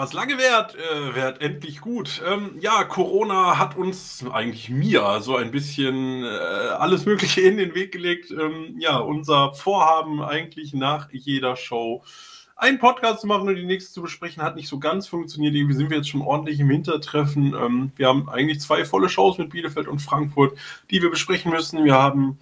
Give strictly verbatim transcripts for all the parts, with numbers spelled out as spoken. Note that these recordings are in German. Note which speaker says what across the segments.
Speaker 1: Was lange währt, äh, währt endlich gut. Ähm, ja, Corona hat uns, eigentlich mir, so ein bisschen äh, alles Mögliche in den Weg gelegt. Ähm, ja, unser Vorhaben eigentlich nach jeder Show einen Podcast zu machen und die nächste zu besprechen, hat nicht so ganz funktioniert. Irgendwie sind wir jetzt schon ordentlich im Hintertreffen. Ähm, wir haben eigentlich zwei volle Shows mit Bielefeld und Frankfurt, die wir besprechen müssen. Wir haben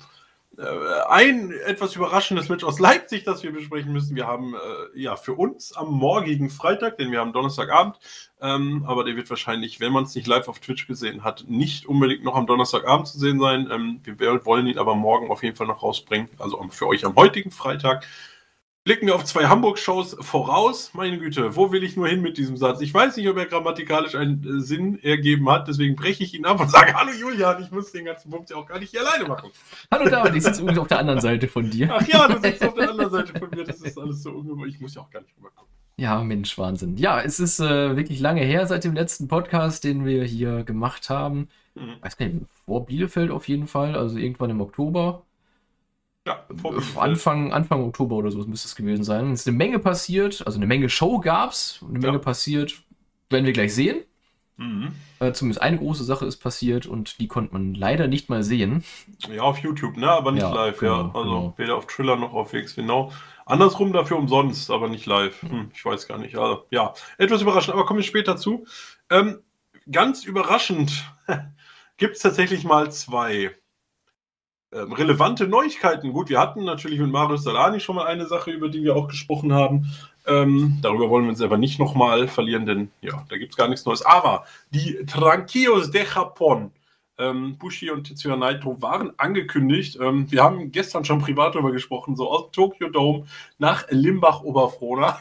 Speaker 1: ein etwas überraschendes Match aus Leipzig, das wir besprechen müssen. Wir haben äh, ja für uns am morgigen Freitag, denn wir haben Donnerstagabend, ähm, aber der wird wahrscheinlich, wenn man es nicht live auf Twitch gesehen hat, nicht unbedingt noch am Donnerstagabend zu sehen sein. Ähm, wir wollen ihn aber morgen auf jeden Fall noch rausbringen, also für euch am heutigen Freitag. Blicken wir auf zwei Hamburg-Shows voraus. Meine Güte, wo will ich nur hin mit diesem Satz? Ich weiß nicht, ob er grammatikalisch einen äh, Sinn ergeben hat, deswegen breche ich ihn ab und sage, hallo Julian, ich muss den ganzen Punkt ja auch gar nicht hier alleine machen.
Speaker 2: Hallo David, ich sitze übrigens auf der anderen Seite von dir.
Speaker 1: Ach ja, du sitzt auf der anderen Seite von mir, das ist alles so ungewöhnlich. Ich muss ja auch gar nicht rüberkommen.
Speaker 2: Ja, Mensch, Wahnsinn. Ja, es ist äh, wirklich lange her seit dem letzten Podcast, den wir hier gemacht haben. Mhm. Weiß gar nicht, vor Bielefeld auf jeden Fall, also irgendwann im Oktober. Ja, Anfang, Anfang Oktober oder so müsste es gewesen sein. Es ist eine Menge passiert, also eine Menge Show gab's, eine Menge ja. passiert, werden wir gleich sehen. Mhm. Äh, zumindest eine große Sache ist passiert und die konnte man leider nicht mal sehen.
Speaker 1: Ja, auf YouTube, ne? Aber nicht ja, live, genau, ja. Also genau. Weder auf Triller noch auf W X W Now. Andersrum dafür umsonst, aber nicht live. Hm, ich weiß gar nicht. Also, ja, etwas überraschend, aber komme ich später zu. Ähm, ganz überraschend gibt es tatsächlich mal zwei Ähm, relevante Neuigkeiten. Gut, wir hatten natürlich mit Marius Salani schon mal eine Sache, über die wir auch gesprochen haben. Ähm, darüber wollen wir uns aber nicht nochmal verlieren, denn ja, da gibt es gar nichts Neues. Aber die Tranquilos de Japón, ähm, Bushi und Tetsuya Naito, waren angekündigt. Ähm, wir haben gestern schon privat darüber gesprochen, so aus Tokyo Dome nach Limbach-Oberfrohna.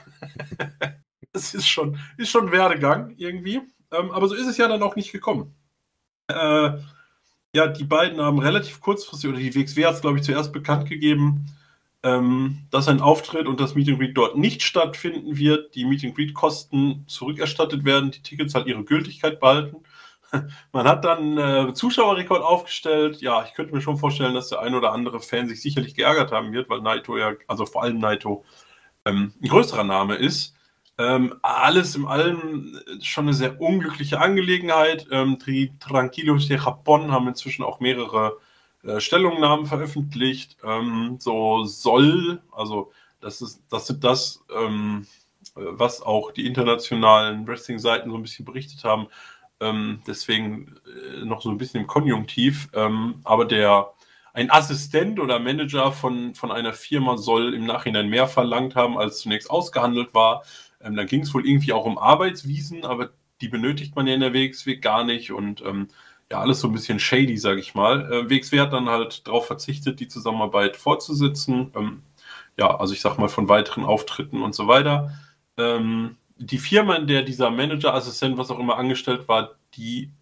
Speaker 1: Das ist schon, ist schon Werdegang irgendwie. Ähm, aber so ist es ja dann auch nicht gekommen. Äh, Ja, die beiden haben relativ kurzfristig, oder die W X W hat es, glaube ich, zuerst bekannt gegeben, ähm, dass ein Auftritt und das Meet and Greet dort nicht stattfinden wird, die Meet and Greet-Kosten zurückerstattet werden, die Tickets halt ihre Gültigkeit behalten. Man hat dann äh, Zuschauerrekord aufgestellt. Ja, ich könnte mir schon vorstellen, dass der ein oder andere Fan sich sicherlich geärgert haben wird, weil Naito ja, also vor allem Naito, ähm, ein größerer Name ist. Ähm, alles in allem schon eine sehr unglückliche Angelegenheit. Ähm, die Tranquilos de Japón haben inzwischen auch mehrere äh, Stellungnahmen veröffentlicht. Ähm, so soll, also das ist das, ist das ähm, was auch die internationalen Wrestling-Seiten so ein bisschen berichtet haben. Ähm, deswegen äh, noch so ein bisschen im Konjunktiv. Ähm, aber der ein Assistent oder Manager von, von einer Firma soll im Nachhinein mehr verlangt haben, als zunächst ausgehandelt war. Ähm, dann ging es wohl irgendwie auch um Arbeitsvisen, aber die benötigt man ja in der W X W gar nicht und ähm, ja, alles so ein bisschen shady, sage ich mal. Äh, W X W hat dann halt darauf verzichtet, die Zusammenarbeit fortzusetzen. Ähm, ja, also ich sag mal von weiteren Auftritten und so weiter. Ähm, die Firma, in der dieser Manager, Assistent, was auch immer angestellt war, die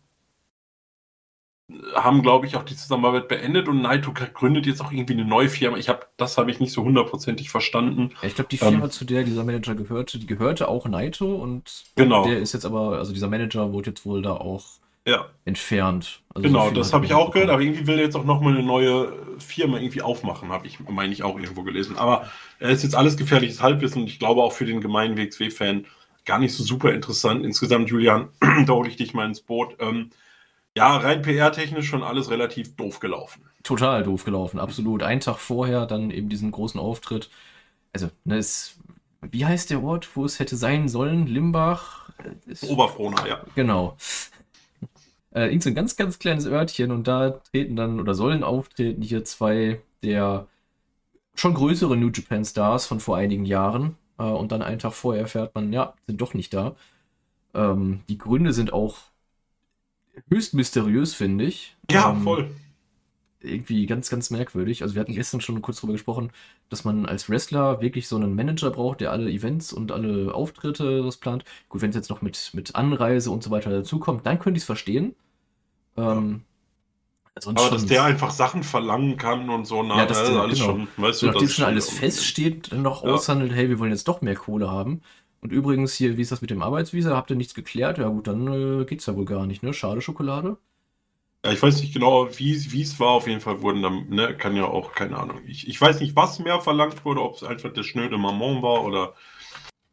Speaker 1: haben, glaube ich, auch die Zusammenarbeit beendet und Naito gründet jetzt auch irgendwie eine neue Firma. Ich habe, das habe ich nicht so hundertprozentig verstanden.
Speaker 2: Ja, ich glaube, die Firma, ähm, zu der dieser Manager gehörte, die gehörte auch Naito und
Speaker 1: genau.
Speaker 2: Der ist jetzt aber, also dieser Manager wurde jetzt wohl da auch
Speaker 1: ja.
Speaker 2: entfernt.
Speaker 1: Also genau, so das habe ich auch gehört, aber irgendwie will er jetzt auch nochmal eine neue Firma irgendwie aufmachen, habe ich, meine ich, auch irgendwo gelesen. Aber er ist jetzt alles gefährliches Halbwissen und ich glaube auch für den gemeinen W X W-Fan gar nicht so super interessant. Insgesamt, Julian, da hole ich dich mal ins Boot. Ähm, Ja, rein P R-technisch schon alles relativ doof gelaufen.
Speaker 2: Total doof gelaufen, absolut. Einen Tag vorher dann eben diesen großen Auftritt. Also, ne, es, wie heißt der Ort, wo es hätte sein sollen? Limbach?
Speaker 1: Oberfrohna, ja.
Speaker 2: Genau. Äh, irgend so ein ganz, ganz kleines Örtchen und da treten dann oder sollen auftreten hier zwei der schon größeren New Japan Stars von vor einigen Jahren. Äh, und dann einen Tag vorher erfährt man, ja, sind doch nicht da. Ähm, die Gründe sind auch höchst mysteriös, finde ich.
Speaker 1: Ja,
Speaker 2: ähm,
Speaker 1: voll.
Speaker 2: Irgendwie ganz, ganz merkwürdig. Also wir hatten gestern schon kurz drüber gesprochen, dass man als Wrestler wirklich so einen Manager braucht, der alle Events und alle Auftritte das plant. Gut, wenn es jetzt noch mit, mit Anreise und so weiter dazukommt, dann könnte ich es verstehen. Ähm,
Speaker 1: ja. Aber dass der einfach Sachen verlangen kann und so, na,
Speaker 2: ja, das
Speaker 1: ist
Speaker 2: der,
Speaker 1: alles
Speaker 2: genau.
Speaker 1: schon, weißt
Speaker 2: so,
Speaker 1: du,
Speaker 2: nachdem schon alles feststeht, dann noch
Speaker 1: ja.
Speaker 2: aushandelt, hey, wir wollen jetzt doch mehr Kohle haben. Und übrigens hier, wie ist das mit dem Arbeitsvisa? Habt ihr nichts geklärt? Ja gut, dann äh, geht's ja wohl gar nicht, ne? Schade Schokolade.
Speaker 1: Ja, ich weiß nicht genau, wie es war. Auf jeden Fall wurden dann, ne, kann ja auch, keine Ahnung. Ich, ich weiß nicht, was mehr verlangt wurde, ob es einfach der schnöde Mammon war oder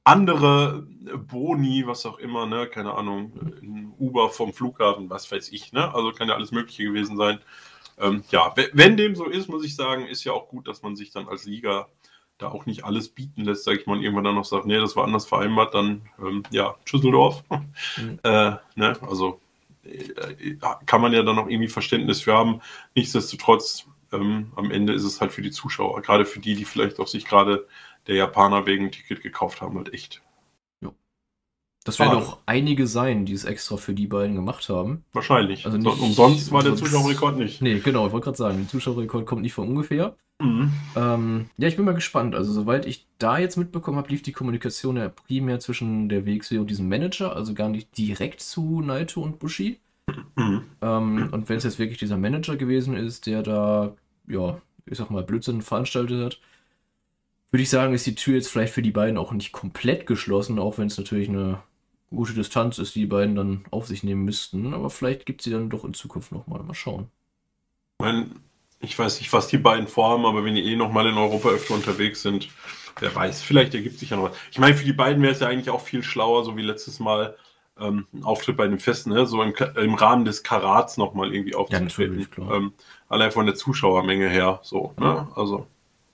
Speaker 1: andere Boni, was auch immer, ne, keine Ahnung, ein Uber vom Flughafen, was weiß ich, ne, also kann ja alles Mögliche gewesen sein. Ähm, ja, wenn dem so ist, muss ich sagen, ist ja auch gut, dass man sich dann als Liga da auch nicht alles bieten lässt, sag ich mal, und irgendwann dann noch sagt, nee, das war anders vereinbart, dann, ähm, ja, Düsseldorf. Mhm. äh, ne, also äh, kann man ja dann noch irgendwie Verständnis für haben. Nichtsdestotrotz, ähm, am Ende ist es halt für die Zuschauer, gerade für die, die vielleicht auch sich gerade der Japaner wegen Ticket gekauft haben, halt echt.
Speaker 2: Ja. Das werden auch einige sein, die es extra für die beiden gemacht haben.
Speaker 1: Wahrscheinlich. Also nicht, umsonst war der Zuschauerrekord nicht.
Speaker 2: Nee, genau, ich wollte gerade sagen, der Zuschauerrekord kommt nicht von ungefähr. Mhm. Ähm, ja, ich bin mal gespannt. Also, soweit ich da jetzt mitbekommen habe, lief die Kommunikation ja primär zwischen der W X W und diesem Manager, also gar nicht direkt zu Naito und Bushi. Mhm. Ähm, und wenn es jetzt wirklich dieser Manager gewesen ist, der da, ja, ich sag mal, Blödsinn veranstaltet hat, würde ich sagen, ist die Tür jetzt vielleicht für die beiden auch nicht komplett geschlossen, auch wenn es natürlich eine gute Distanz ist, die die beiden dann auf sich nehmen müssten. Aber vielleicht gibt es sie dann doch in Zukunft nochmal. Mal schauen.
Speaker 1: Ich meine, ich weiß nicht, was die beiden vorhaben, aber wenn die eh nochmal in Europa öfter unterwegs sind, wer weiß, vielleicht ergibt sich ja noch was. Ich meine, für die beiden wäre es ja eigentlich auch viel schlauer, so wie letztes Mal ähm, ein Auftritt bei dem Fest, ne? So im, im Rahmen des Karats nochmal irgendwie aufzutreten. Ja, klar. Ähm, allein von der Zuschauermenge her, so, ne? Also.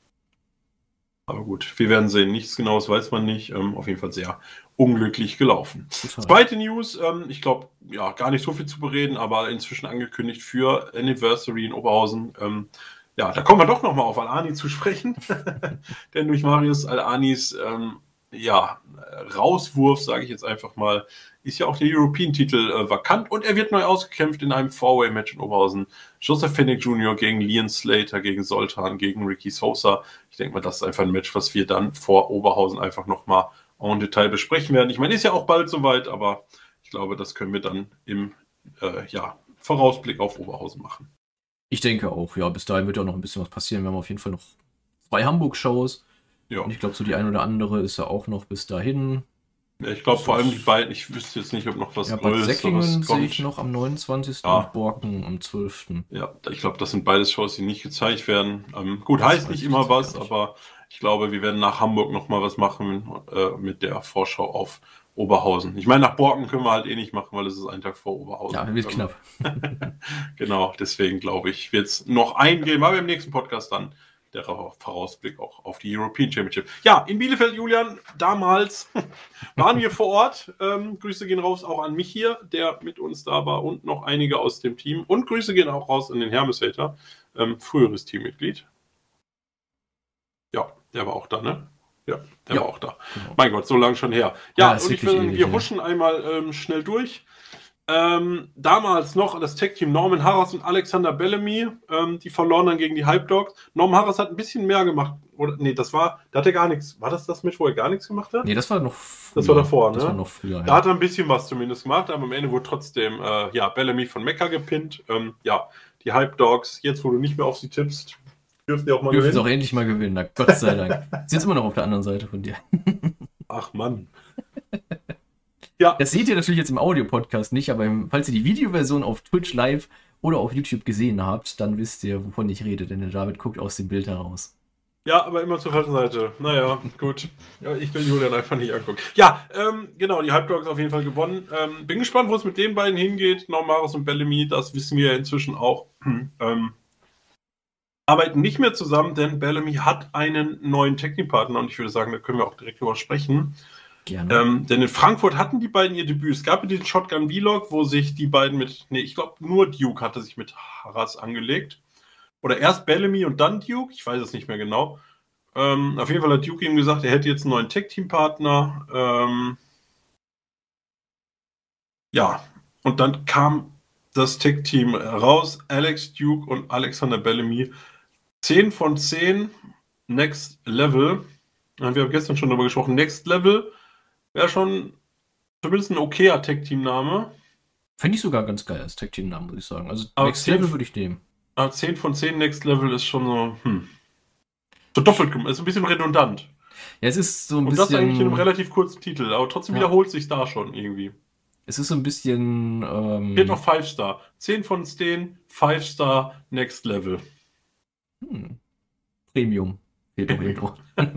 Speaker 1: Aber gut, wir werden sehen. Nichts Genaues weiß man nicht. Ähm, auf jeden Fall sehr unglücklich gelaufen. Total. Zweite News, ähm, ich glaube, ja, gar nicht so viel zu bereden, aber inzwischen angekündigt für Anniversary in Oberhausen. Ähm, ja, da kommen wir doch nochmal auf Al-Ani zu sprechen. Denn durch Marius Al-Anis ähm, ja, Rauswurf, sage ich jetzt einfach mal, ist ja auch der European-Titel äh, vakant und er wird neu ausgekämpft in einem Four-Way-Match in Oberhausen. Joseph Fennick Junior gegen Leon Slater, gegen Soltan, gegen Ricky Sosa. Ich denke mal, das ist einfach ein Match, was wir dann vor Oberhausen einfach nochmal en Detail besprechen werden. Ich meine, ist ja auch bald soweit, aber ich glaube, das können wir dann im äh, ja, Vorausblick auf Oberhausen machen.
Speaker 2: Ich denke auch, ja, bis dahin wird ja noch ein bisschen was passieren. Wir haben auf jeden Fall noch zwei Hamburg-Shows. Ja. Und ich glaube, so die eine oder andere ist ja auch noch bis dahin.
Speaker 1: Ja, ich glaube vor allem die beiden, ich wüsste jetzt nicht, ob noch was
Speaker 2: ja, Größeres kommt. Sehe ich noch am neunundzwanzigsten Ja. und Borken am zwölften
Speaker 1: Ja, ich glaube, das sind beides Shows, die nicht gezeigt werden. Ähm, gut, das heißt nicht immer was, aber ich glaube, wir werden nach Hamburg nochmal was machen äh, mit der Vorschau auf Oberhausen. Ich meine, nach Borken können wir halt eh nicht machen, weil es ist ein Tag vor Oberhausen.
Speaker 2: Ja, wird knapp.
Speaker 1: Genau, deswegen glaube ich, wird es noch eingehen, aber im nächsten Podcast dann der Vorausblick auch auf die European Championship. Ja, in Bielefeld, Julian, damals waren wir vor Ort. Ähm, Grüße gehen raus auch an mich hier, der mit uns da war und noch einige aus dem Team. Und Grüße gehen auch raus an den Hermes-Hater, ähm, früheres Teammitglied. Ja, der war auch da, ne? Ja, der ja. war auch da. Genau. Mein Gott, so lange schon her. Ja, ja und ich will, wir huschen ja. einmal ähm, schnell durch. Ähm, damals noch das Tag-Team Norman Harras und Alexander Bellamy, ähm, die verloren dann gegen die Hype Dogs. Norman Harras hat ein bisschen mehr gemacht. Oder, nee, das war, da hat er gar nichts. War das das Match, wo er gar nichts gemacht hat?
Speaker 2: Nee, das war noch früher.
Speaker 1: Das war davor, ne?
Speaker 2: Das war noch früher, ja.
Speaker 1: Da hat er ein bisschen was zumindest gemacht, aber am Ende wurde trotzdem, äh, ja, Bellamy von Mecca gepinnt. Ähm, ja, die Hype Dogs, jetzt wo du nicht mehr auf sie tippst, dürfen die auch mal
Speaker 2: dürfen
Speaker 1: gewinnen.
Speaker 2: Dürfen auch endlich mal gewinnen, na Gott sei Dank. Sie sind immer noch auf der anderen Seite von dir.
Speaker 1: Ach Mann.
Speaker 2: Ja. Das seht ihr natürlich jetzt im Audio-Podcast nicht, aber falls ihr die Videoversion auf Twitch live oder auf YouTube gesehen habt, dann wisst ihr, wovon ich rede, denn der David guckt aus dem Bild heraus.
Speaker 1: Ja, aber immer zur falschen Seite. Naja, gut. Ja, ich will Julian einfach nicht angucken. Ja, ähm, genau, die Hype Dogs auf jeden Fall gewonnen. Ähm, bin gespannt, wo es mit den beiden hingeht. Normaris und Bellamy, das wissen wir ja inzwischen auch. ähm, arbeiten nicht mehr zusammen, denn Bellamy hat einen neuen Technikpartner und ich würde sagen, da können wir auch direkt drüber sprechen. Gerne. Ähm, denn in Frankfurt hatten die beiden ihr Debüt. Es gab ja diesen Shotgun-Vlog, wo sich die beiden mit, nee, ich glaube nur Duke hatte sich mit Harras angelegt. Oder erst Bellamy und dann Duke, ich weiß es nicht mehr genau. Ähm, auf jeden Fall hat Duke ihm gesagt, er hätte jetzt einen neuen Tag-Team-Partner. Ähm, ja, und dann kam das Tag-Team raus, Alex Duke und Alexander Bellamy. zehn von zehn, Next Level. Wir haben gestern schon darüber gesprochen, Next Level wäre schon zumindest ein okayer Tag-Team-Name.
Speaker 2: Fände ich sogar ganz geil als Tag-Team-Name, muss ich sagen. Also aber Next zehn, Level würde ich nehmen.
Speaker 1: Aber zehn von zehn Next Level ist schon so, hm. So doppelt, ist ein bisschen redundant.
Speaker 2: Ja, es ist so ein
Speaker 1: Und
Speaker 2: bisschen...
Speaker 1: Und das eigentlich in einem relativ kurzen Titel, aber trotzdem ja. wiederholt sich da schon irgendwie.
Speaker 2: Es ist so ein bisschen... Ähm...
Speaker 1: Geht noch fünf Star. zehn von zehn, fünf Star, Next Level.
Speaker 2: Hm. Premium. Fehlt doch irgendwo.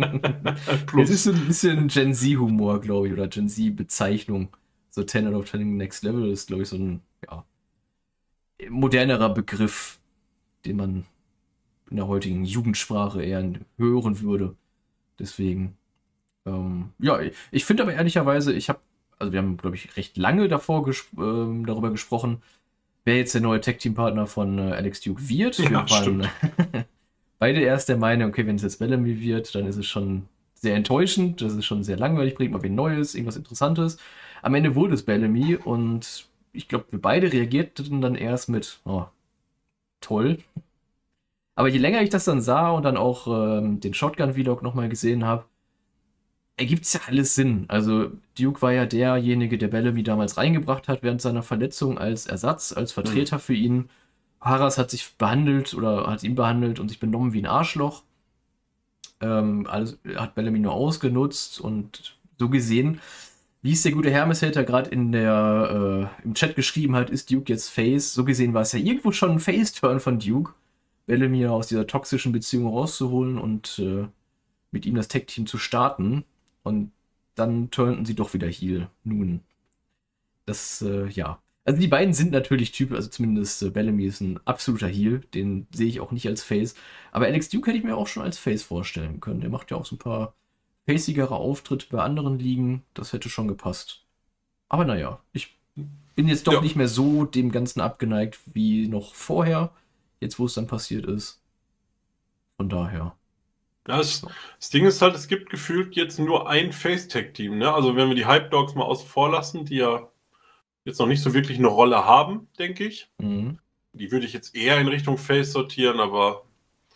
Speaker 2: Es ist so ein bisschen Gen Z-Humor, glaube ich, oder Gen Z-Bezeichnung. So ten out of ten Next Level ist, glaube ich, so ein ja, modernerer Begriff, den man in der heutigen Jugendsprache eher hören würde. Deswegen, ähm, ja, ich finde aber ehrlicherweise, ich habe, also wir haben, glaube ich, recht lange davor gesp ähm, darüber gesprochen, wer jetzt der neue Tag-Team-Partner von äh, Alex Duke wird.
Speaker 1: Ja,
Speaker 2: wir waren beide erst der Meinung, okay, wenn es jetzt Bellamy wird, dann ist es schon sehr enttäuschend, das ist schon sehr langweilig, bringt mal wen Neues, irgendwas Interessantes. Am Ende wurde es Bellamy und ich glaube, wir beide reagierten dann erst mit, oh, toll. Aber je länger ich das dann sah und dann auch ähm, den Shotgun-Vlog nochmal gesehen habe, ergibt es ja alles Sinn. Also Duke war ja derjenige, der Bellamy damals reingebracht hat während seiner Verletzung als Ersatz, als Vertreter mhm. für ihn. Haras hat sich behandelt oder hat ihn behandelt und sich benommen wie ein Arschloch. Ähm, alles hat Bellamy nur ausgenutzt und so gesehen, wie es der gute Hermes-Hater gerade in der äh, im Chat geschrieben hat, ist Duke jetzt Face. So gesehen war es ja irgendwo schon ein Face-Turn von Duke, Bellamy aus dieser toxischen Beziehung rauszuholen und äh, mit ihm das Tag-Team zu starten. Und dann turnten sie doch wieder Heel. Nun, das, äh, ja. Also die beiden sind natürlich Typen, also zumindest äh, Bellamy ist ein absoluter Heel, den sehe ich auch nicht als Face. Aber Alex Duke hätte ich mir auch schon als Face vorstellen können. Der macht ja auch so ein paar facigere Auftritte bei anderen Ligen. Das hätte schon gepasst. Aber naja, ich bin jetzt doch ja. nicht mehr so dem Ganzen abgeneigt wie noch vorher. Jetzt, wo es dann passiert ist. Von daher.
Speaker 1: Ja, das, das Ding ist halt, es gibt gefühlt jetzt nur ein Face-Tag-Team, ne? Also wenn wir die Hype Dogs mal außen vor lassen, die ja jetzt noch nicht so wirklich eine Rolle haben, denke ich.
Speaker 2: Mhm.
Speaker 1: Die würde ich jetzt eher in Richtung Face sortieren, aber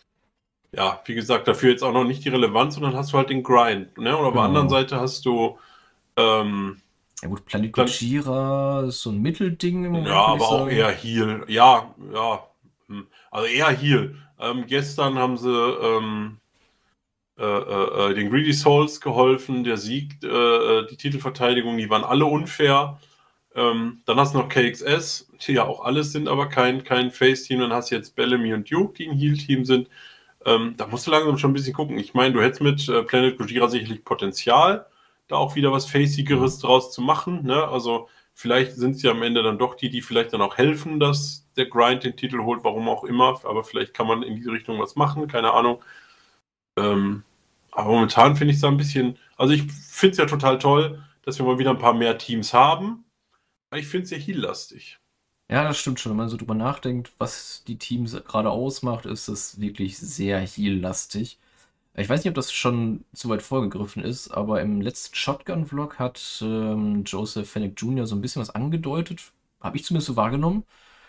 Speaker 1: ja, wie gesagt, dafür jetzt auch noch nicht die Relevanz und dann hast du halt den Grind, ne? Und auf der anderen Seite hast du ähm,
Speaker 2: ja gut, Planet Gojira ist so ein Mittelding im Moment.
Speaker 1: Ja, aber auch eher Heal. Ja, ja. Also eher Heal. Ähm, gestern haben sie ähm, äh, äh, den Greedy Souls geholfen, der Sieg, äh, die Titelverteidigung, die waren alle unfair. Ähm, dann hast du noch K X S, die ja auch alles sind, aber kein, kein Face-Team. Dann hast du jetzt Bellamy und Duke, die ein Heal-Team sind. Ähm, da musst du langsam schon ein bisschen gucken. Ich meine, du hättest mit äh, Planet Gojira sicherlich Potenzial, da auch wieder was Facigeres mhm. draus zu machen. Ne? Also vielleicht sind es ja am Ende dann doch die, die vielleicht dann auch helfen, dass der Grind den Titel holt, warum auch immer. Aber vielleicht kann man in diese Richtung was machen, keine Ahnung. Ähm, aber momentan finde ich es da ein bisschen, also ich finde es ja total toll, dass wir mal wieder ein paar mehr Teams haben. Aber ich finde es sehr heal-lastig.
Speaker 2: Ja, das stimmt schon. Wenn man so drüber nachdenkt, was die Teams gerade ausmacht, ist es wirklich sehr heal-lastig. Ich weiß nicht, ob das schon zu weit vorgegriffen ist, aber im letzten Shotgun-Vlog hat ähm, Joseph Fennec Junior so ein bisschen was angedeutet. Habe ich zumindest so wahrgenommen.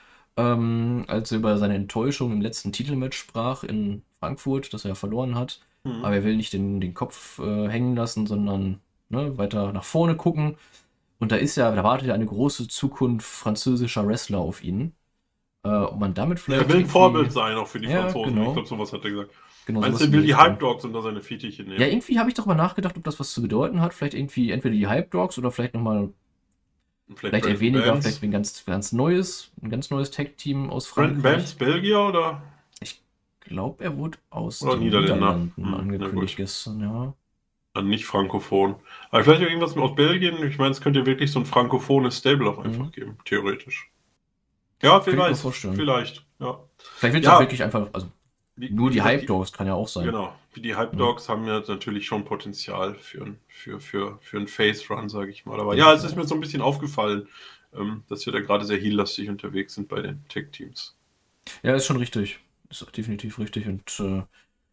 Speaker 2: Ähm, als er über seine Enttäuschung im letzten Titelmatch sprach in Frankfurt, dass er ja verloren hat. Mhm. Aber er will nicht den, den Kopf äh, hängen lassen, sondern ne, weiter nach vorne gucken. Und da ist ja, da wartet ja eine große Zukunft französischer Wrestler auf ihn. Äh, ob man damit vielleicht.
Speaker 1: Er will ein Vorbild sein, auch für die
Speaker 2: ja,
Speaker 1: Franzosen.
Speaker 2: Genau.
Speaker 1: Ich glaube, sowas hat er gesagt.
Speaker 2: Genau,
Speaker 1: Meinst du, er will die Hype Dogs unter seine Fittiche nehmen?
Speaker 2: Ja, irgendwie habe ich darüber nachgedacht, ob das was zu bedeuten hat. Vielleicht irgendwie entweder die Hype Dogs oder vielleicht nochmal. Vielleicht, vielleicht eher weniger, Bands. Vielleicht ein ganz, ganz neues, ein ganz neues Tag-Team aus Frankreich.
Speaker 1: Brandon Bands, Belgier oder?
Speaker 2: Ich glaube, er wurde aus
Speaker 1: oder
Speaker 2: den Niederlanden hm, angekündigt gestern, ja.
Speaker 1: Dann nicht frankophon. Aber vielleicht irgendwas aus Belgien. Ich meine, es könnte wirklich so ein frankophones Stable auch einfach mhm. geben, theoretisch. Ja, vielleicht. Vielleicht, ja.
Speaker 2: Vielleicht wird es ja. auch wirklich einfach, also die, nur die Hype Dogs kann ja auch sein.
Speaker 1: Genau, die Hype Dogs mhm. haben ja natürlich schon Potenzial für ein, für, für, für ein Face-Run, sage ich mal. Aber ja, es ist mir so ein bisschen aufgefallen, ähm, dass wir da gerade sehr heal-lastig unterwegs sind bei den Tech-Teams.
Speaker 2: Ja, ist schon richtig. Ist definitiv richtig. Und äh,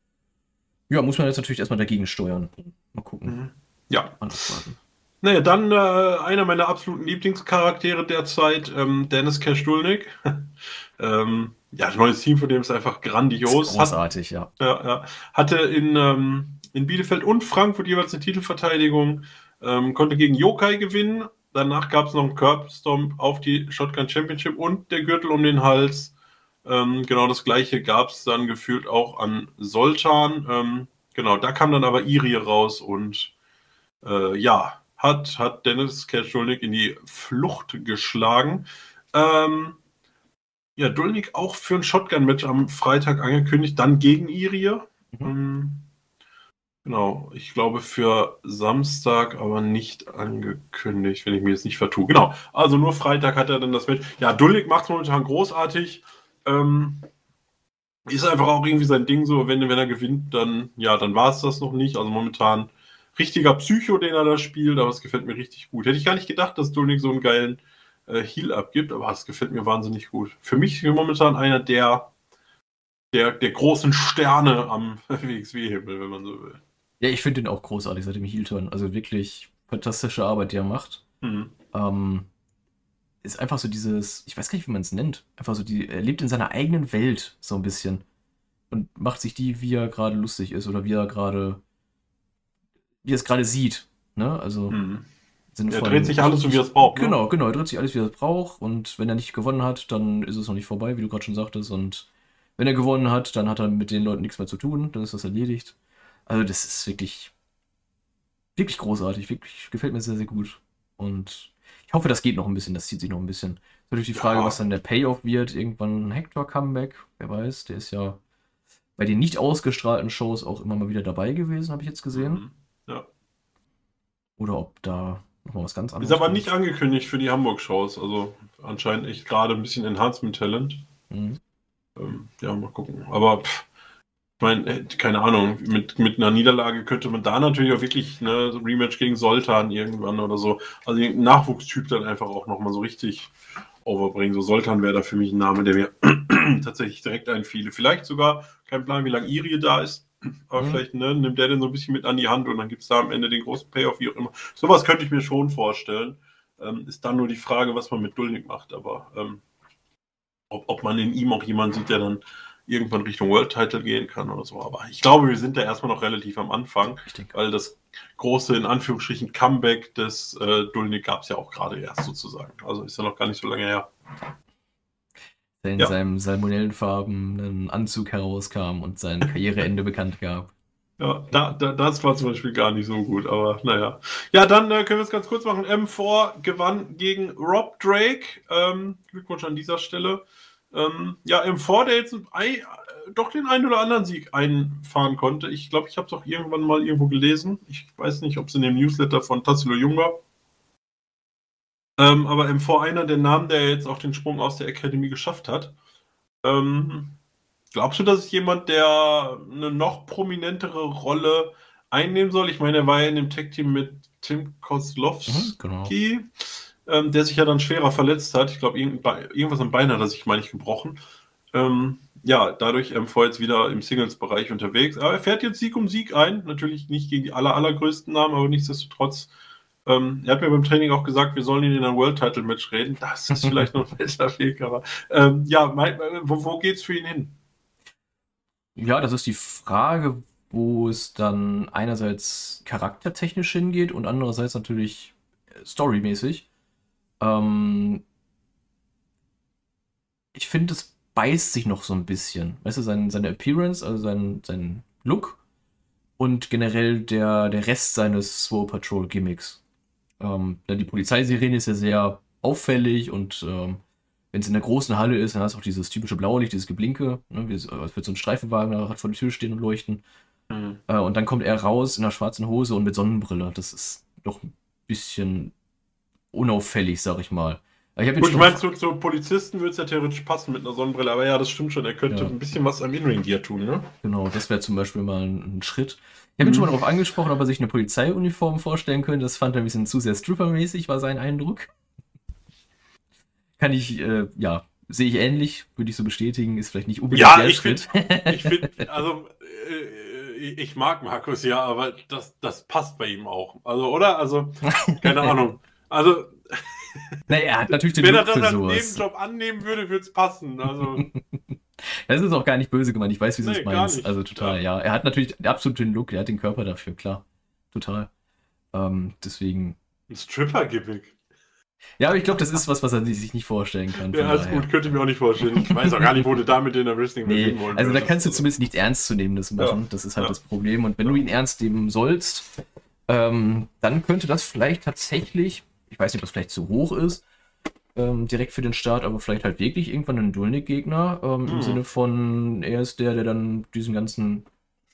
Speaker 2: ja, muss man jetzt natürlich erstmal dagegen steuern. Mal gucken.
Speaker 1: Mhm. Ja. Naja, dann äh, einer meiner absoluten Lieblingscharaktere derzeit, ähm, Dennis Cash-Dulnik. ähm, ja, das neue Team von dem ist einfach grandios.
Speaker 2: Ist großartig,
Speaker 1: Hat, ja. ja, ja. Hatte in, ähm, in Bielefeld und Frankfurt jeweils eine Titelverteidigung, ähm, konnte gegen Yokai gewinnen. Danach gab es noch einen Curbstomp auf die Shotgun Championship und der Gürtel um den Hals. Ähm, genau das gleiche gab es dann gefühlt auch an Soltan. Ähm, genau, da kam dann aber Irie raus und äh, ja, hat, hat Dennis Cash-Dulnik in die Flucht geschlagen. Ähm, ja, Dulnik auch für ein Shotgun-Match am Freitag angekündigt, dann gegen Irie. Mhm. Ähm, Genau, ich glaube für Samstag, aber nicht angekündigt, wenn ich mir jetzt nicht vertue. Genau, also nur Freitag hat er dann das Match. Ja, Dulnik macht es momentan großartig. Ähm, ist einfach auch irgendwie sein Ding so, wenn, wenn er gewinnt, dann, ja, dann war es das noch nicht. Also momentan richtiger Psycho, den er da spielt, aber es gefällt mir richtig gut. Hätte ich gar nicht gedacht, dass Dulnik so einen geilen äh, Heal abgibt, aber es gefällt mir wahnsinnig gut. Für mich momentan einer der, der, der großen Sterne am W X W-Himmel, wenn man so will.
Speaker 2: Ja, ich finde den auch großartig seit dem Heel-Turn. Also wirklich fantastische Arbeit, die er macht. Mhm. Ähm, ist einfach so dieses, ich weiß gar nicht, wie man es nennt. Einfach so, die, er lebt in seiner eigenen Welt so ein bisschen. Und macht sich die, wie er gerade lustig ist oder wie er gerade, wie er es gerade sieht. Ne? Also,
Speaker 1: mhm. Er von, dreht sich alles so, wie er es braucht.
Speaker 2: Genau, ne? genau, er dreht sich alles, wie er es braucht. Und wenn er nicht gewonnen hat, dann ist es noch nicht vorbei, wie du gerade schon sagtest. Und wenn er gewonnen hat, dann hat er mit den Leuten nichts mehr zu tun. Dann ist das erledigt. Also, das ist wirklich, wirklich großartig. Wirklich, gefällt mir sehr, sehr gut. Und ich hoffe, das geht noch ein bisschen. Das zieht sich noch ein bisschen. Das ist natürlich die Frage, ja. was dann der Payoff wird. Irgendwann ein Hector-Comeback. Wer weiß, der ist ja bei den nicht ausgestrahlten Shows auch immer mal wieder dabei gewesen, habe ich jetzt gesehen.
Speaker 1: Mhm. Ja.
Speaker 2: Oder ob da nochmal was ganz anderes
Speaker 1: ist. aber nicht angekündigt für die Hamburg-Shows. Also anscheinend echt gerade ein bisschen Enhancement-Talent. Mhm. Ähm, ja, mal gucken. Aber pff, ich meine, keine Ahnung, mit, mit einer Niederlage könnte man da natürlich auch wirklich ne, so Rematch gegen Soltan irgendwann oder so. Also irgendein Nachwuchstyp dann einfach auch nochmal so richtig overbringen. So Soltan wäre da für mich ein Name, der mir tatsächlich direkt einfiele. Vielleicht sogar, kein Plan, wie lange Irie da ist. Aber mhm. vielleicht ne, nimmt der den so ein bisschen mit an die Hand und dann gibt es da am Ende den großen Payoff, wie auch immer. Sowas könnte ich mir schon vorstellen. Ähm, ist dann nur die Frage, was man mit Dulnik macht. Aber ähm, ob, ob man in ihm auch jemanden sieht, der dann irgendwann Richtung World Title gehen kann oder so. Aber ich glaube, wir sind da erstmal noch relativ am Anfang, weil das große, in Anführungsstrichen, Comeback des äh, Dulnik gab es ja auch gerade erst sozusagen. Also ist ja noch gar nicht so lange her.
Speaker 2: Der in ja. seinem salmonellenfarbenen Anzug herauskam und sein Karriereende bekannt gab.
Speaker 1: Ja, da, da, das war zum Beispiel gar nicht so gut, aber naja. Ja, dann äh, können wir es ganz kurz machen. M vier gewann gegen Rob Drake. Ähm, Glückwunsch an dieser Stelle. Ähm, ja, M vier, der jetzt ein, doch den einen oder anderen Sieg einfahren konnte. Ich glaube, ich habe es auch irgendwann mal irgendwo gelesen. Ich weiß nicht, ob es in dem Newsletter von Tassilo Jung war. Ähm, aber M vier einer der Namen, der jetzt auch den Sprung aus der Academy geschafft hat. Ähm, glaubst du, dass es jemand, der eine noch prominentere Rolle einnehmen soll? Ich meine, er war ja in dem Tag-Team mit Tim Kozlowski. Mhm, genau. Ähm, der sich ja dann schwerer verletzt hat. Ich glaube, irgendwas am Bein hat er sich, meine ich, gebrochen. Ähm, ja, dadurch M vier jetzt wieder im Singles-Bereich unterwegs. Aber er fährt jetzt Sieg um Sieg ein. Natürlich nicht gegen die aller, allergrößten Namen, aber nichtsdestotrotz. Ähm, er hat mir beim Training auch gesagt, wir sollen ihn in ein World-Title-Match reden. Das ist vielleicht noch ein besser Weg, aber ähm, ja, mein, wo, wo geht's für ihn hin?
Speaker 2: Ja, das ist die Frage, wo es dann einerseits charaktertechnisch hingeht und andererseits natürlich storymäßig. Ähm, ich finde, es beißt sich noch so ein bisschen. Weißt du, sein, seine Appearance, also sein, sein Look und generell der, der Rest seines Swole Patrol Gimmicks. Ähm, die Polizeisirene ist ja sehr auffällig und ähm, wenn es in der großen Halle ist, dann hast du auch dieses typische Blaulicht, dieses Geblinke, ne, wie es, als würde so ein Streifenwagen da vor der Tür stehen und leuchten. Mhm. Äh, und dann kommt er raus in einer schwarzen Hose und mit Sonnenbrille. Das ist doch ein bisschen unauffällig, sag ich mal. Ich
Speaker 1: Gut, ich meine, zu, zu Polizisten würde es ja theoretisch passen mit einer Sonnenbrille, aber ja, das stimmt schon, er könnte ja. ein bisschen was am In-Ring-Gear tun, ne?
Speaker 2: Genau, das wäre zum Beispiel mal ein, ein Schritt. Ich habe ihn mhm. schon mal darauf angesprochen, ob er sich eine Polizeiuniform vorstellen könnte. Das fand er ein bisschen zu sehr Stripper-mäßig, war sein Eindruck. Kann ich, äh, ja, sehe ich ähnlich, würde ich so bestätigen, ist vielleicht nicht unbedingt
Speaker 1: ja,
Speaker 2: der
Speaker 1: ich
Speaker 2: Schritt.
Speaker 1: Find, ich finde, also, äh, ich mag Markus ja, aber das, das passt bei ihm auch. Also, oder? Also, keine Ahnung. Also,
Speaker 2: naja, er hat natürlich den
Speaker 1: wenn
Speaker 2: Look
Speaker 1: er das als
Speaker 2: sowas.
Speaker 1: Nebenjob annehmen würde, würde es passen. Also.
Speaker 2: Das ist auch gar nicht böse gemeint, ich weiß, wie du es nee, meinst. Also total, ja. ja. Er hat natürlich absolut den Look, er hat den Körper dafür, klar. Total. Ähm, deswegen.
Speaker 1: Ein Stripper-Gimmick.
Speaker 2: Ja, aber ich glaube, das ist was, was er sich nicht vorstellen kann.
Speaker 1: Ja, alles daher. Gut, könnte ich mir auch nicht vorstellen. Ich weiß auch gar nicht, wo du damit in der Wrestling
Speaker 2: nee, wollen Also da kannst du zumindest nichts Ernstzunehmendes machen. Ja. Das ist halt ja. das Problem. Und wenn ja. du ihn ernst nehmen sollst, ähm, dann könnte das vielleicht tatsächlich, ich weiß nicht, ob das vielleicht zu hoch ist, ähm, direkt für den Start, aber vielleicht halt wirklich irgendwann ein Dulnik-Gegner, ähm, hm. im Sinne von, er ist der, der dann diesen ganzen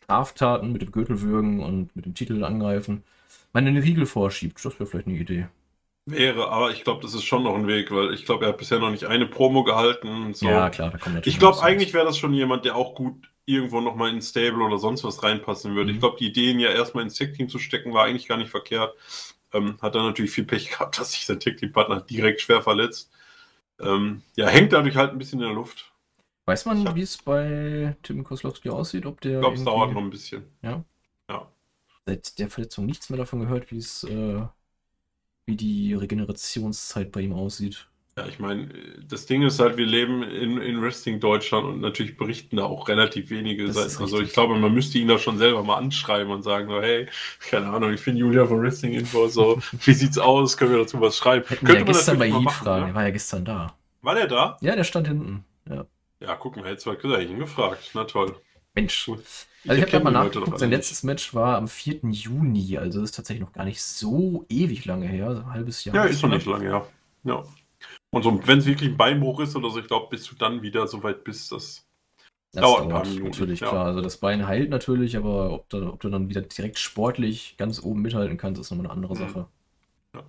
Speaker 2: Straftaten mit dem Gürtel würgen und mit dem Titel angreifen, man in den Riegel vorschiebt. Das wäre vielleicht eine Idee.
Speaker 1: Wäre, aber ich glaube, das ist schon noch ein Weg, weil ich glaube, er hat bisher noch nicht eine Promo gehalten. So.
Speaker 2: Ja, klar, da kommt natürlich.
Speaker 1: Ich glaube, eigentlich wäre das schon jemand, der auch gut irgendwo nochmal ins Stable oder sonst was reinpassen würde. Mhm. Ich glaube, die Idee, ihn ja erstmal ins Tag-Team zu stecken, war eigentlich gar nicht verkehrt. Ähm, hat dann natürlich viel Pech gehabt, dass sich sein Tag-Team-Partner direkt schwer verletzt. Ähm, ja, hängt dadurch halt ein bisschen in der Luft.
Speaker 2: Weiß man, wie es bei Tim Kozlowski aussieht? Ob der
Speaker 1: ich glaube, es dauert noch ein bisschen.
Speaker 2: Ja?
Speaker 1: Ja.
Speaker 2: Seit der Verletzung nichts mehr davon gehört, wie es, äh, wie die Regenerationszeit bei ihm aussieht.
Speaker 1: Ja, ich meine, das Ding ist halt, wir leben in, in Wrestling Deutschland und natürlich berichten da auch relativ wenige Seiten. Also ich glaube, man müsste ihn da schon selber mal anschreiben und sagen so, hey, keine Ahnung, ich bin Julia von Wrestling Info, so, wie sieht's aus? Können wir dazu was schreiben?
Speaker 2: Hätten
Speaker 1: Könnte
Speaker 2: wir ja
Speaker 1: man
Speaker 2: gestern bei
Speaker 1: natürlich
Speaker 2: Heat
Speaker 1: mal machen,
Speaker 2: fragen,
Speaker 1: ne?
Speaker 2: der war ja gestern da.
Speaker 1: War der da?
Speaker 2: Ja, der stand hinten, ja.
Speaker 1: Ja, guck mal, jetzt war ich ihn gefragt. Na toll.
Speaker 2: Mensch.
Speaker 1: Gut.
Speaker 2: Ich also ich habe da mal nachgeguckt, sein letztes Match war am vierten Juni, also das ist tatsächlich noch gar nicht so ewig lange her, so ein halbes Jahr.
Speaker 1: Ja, ist noch nicht lange her. Ja. Und so, wenn es wirklich ein Beinbruch ist oder so, ich glaube, bis du dann wieder so weit bist, das, das dauert ein paar Minuten.
Speaker 2: Natürlich, ja. Klar. Also das Bein heilt natürlich, aber ob, da, ob du dann wieder direkt sportlich ganz oben mithalten kannst, ist nochmal eine andere
Speaker 1: Mhm.
Speaker 2: Sache.
Speaker 1: Ja.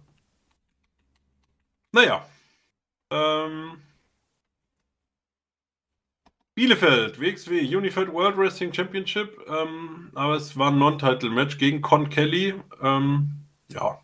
Speaker 1: Naja. Ähm... Bielefeld, W X W, Unified World Wrestling Championship, ähm, aber es war ein Non-Title-Match gegen Con Kelly. Ähm, ja,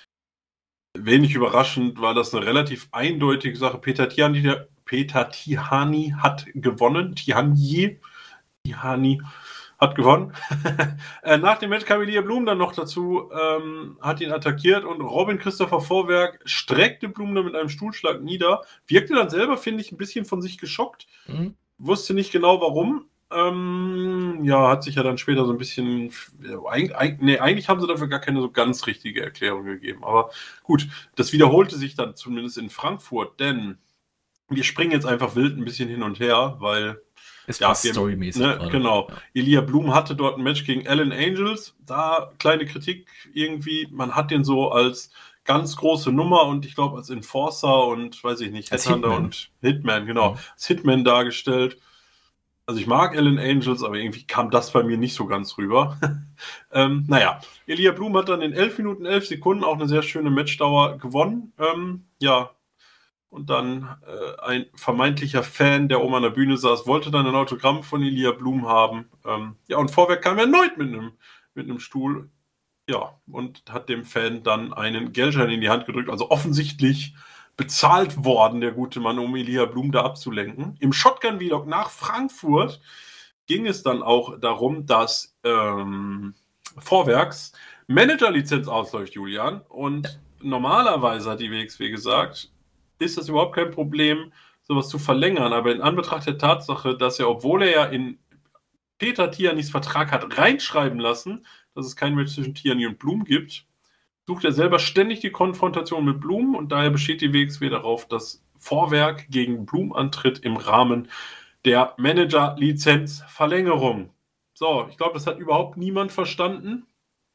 Speaker 1: wenig überraschend war das eine relativ eindeutige Sache. Peter Tihani, Peter Tihani hat gewonnen. Tihani, Tihani hat gewonnen. Nach dem Match kam Elia Blum dann noch dazu, ähm, hat ihn attackiert und Robin Christopher Vorwerk streckte Blum dann mit einem Stuhlschlag nieder. Wirkte dann selber, finde ich, ein bisschen von sich geschockt. Mhm. Wusste nicht genau warum. Ähm, ja, hat sich ja dann später so ein bisschen. Eigentlich, nee, eigentlich haben sie dafür gar keine so ganz richtige Erklärung gegeben. Aber gut, das wiederholte sich dann zumindest in Frankfurt, denn wir springen jetzt einfach wild ein bisschen hin und her, weil.
Speaker 2: Es ja, passt storymäßig.
Speaker 1: Ne, genau. Ja. Elia Blum hatte dort ein Match gegen Alan Angels. Da kleine Kritik irgendwie. Man hat den so als ganz große Nummer und ich glaube als Enforcer und weiß ich nicht, Headhunter und Hitman, genau, mhm. als Hitman dargestellt. Also ich mag Alan Angels, aber irgendwie kam das bei mir nicht so ganz rüber. ähm, naja, Elia Blum hat dann in elf Minuten, elf Sekunden auch eine sehr schöne Matchdauer gewonnen. Ähm, ja, und dann äh, ein vermeintlicher Fan, der oben an der Bühne saß, wollte dann ein Autogramm von Elia Blum haben. Ähm, ja, und Vorwerk kam erneut mit einem mit einem Stuhl. Ja, und hat dem Fan dann einen Geldschein in die Hand gedrückt. Also offensichtlich bezahlt worden, der gute Mann, um Elia Blum da abzulenken. Im Shotgun-Vlog nach Frankfurt ging es dann auch darum, dass ähm, Vorwerks Manager-Lizenz ausläuft, Julian. Und normalerweise hat die W X W gesagt, ist das überhaupt kein Problem, sowas zu verlängern. Aber in Anbetracht der Tatsache, dass er, obwohl er ja in Peter Tihanis Vertrag hat reinschreiben lassen, dass es kein Match zwischen Tihani und Blum gibt, sucht er selber ständig die Konfrontation mit Blum und daher besteht die W X W darauf, dass Vorwerk gegen Blum antritt im Rahmen der Manager-Lizenz-Verlängerung. So, ich glaube, das hat überhaupt niemand verstanden.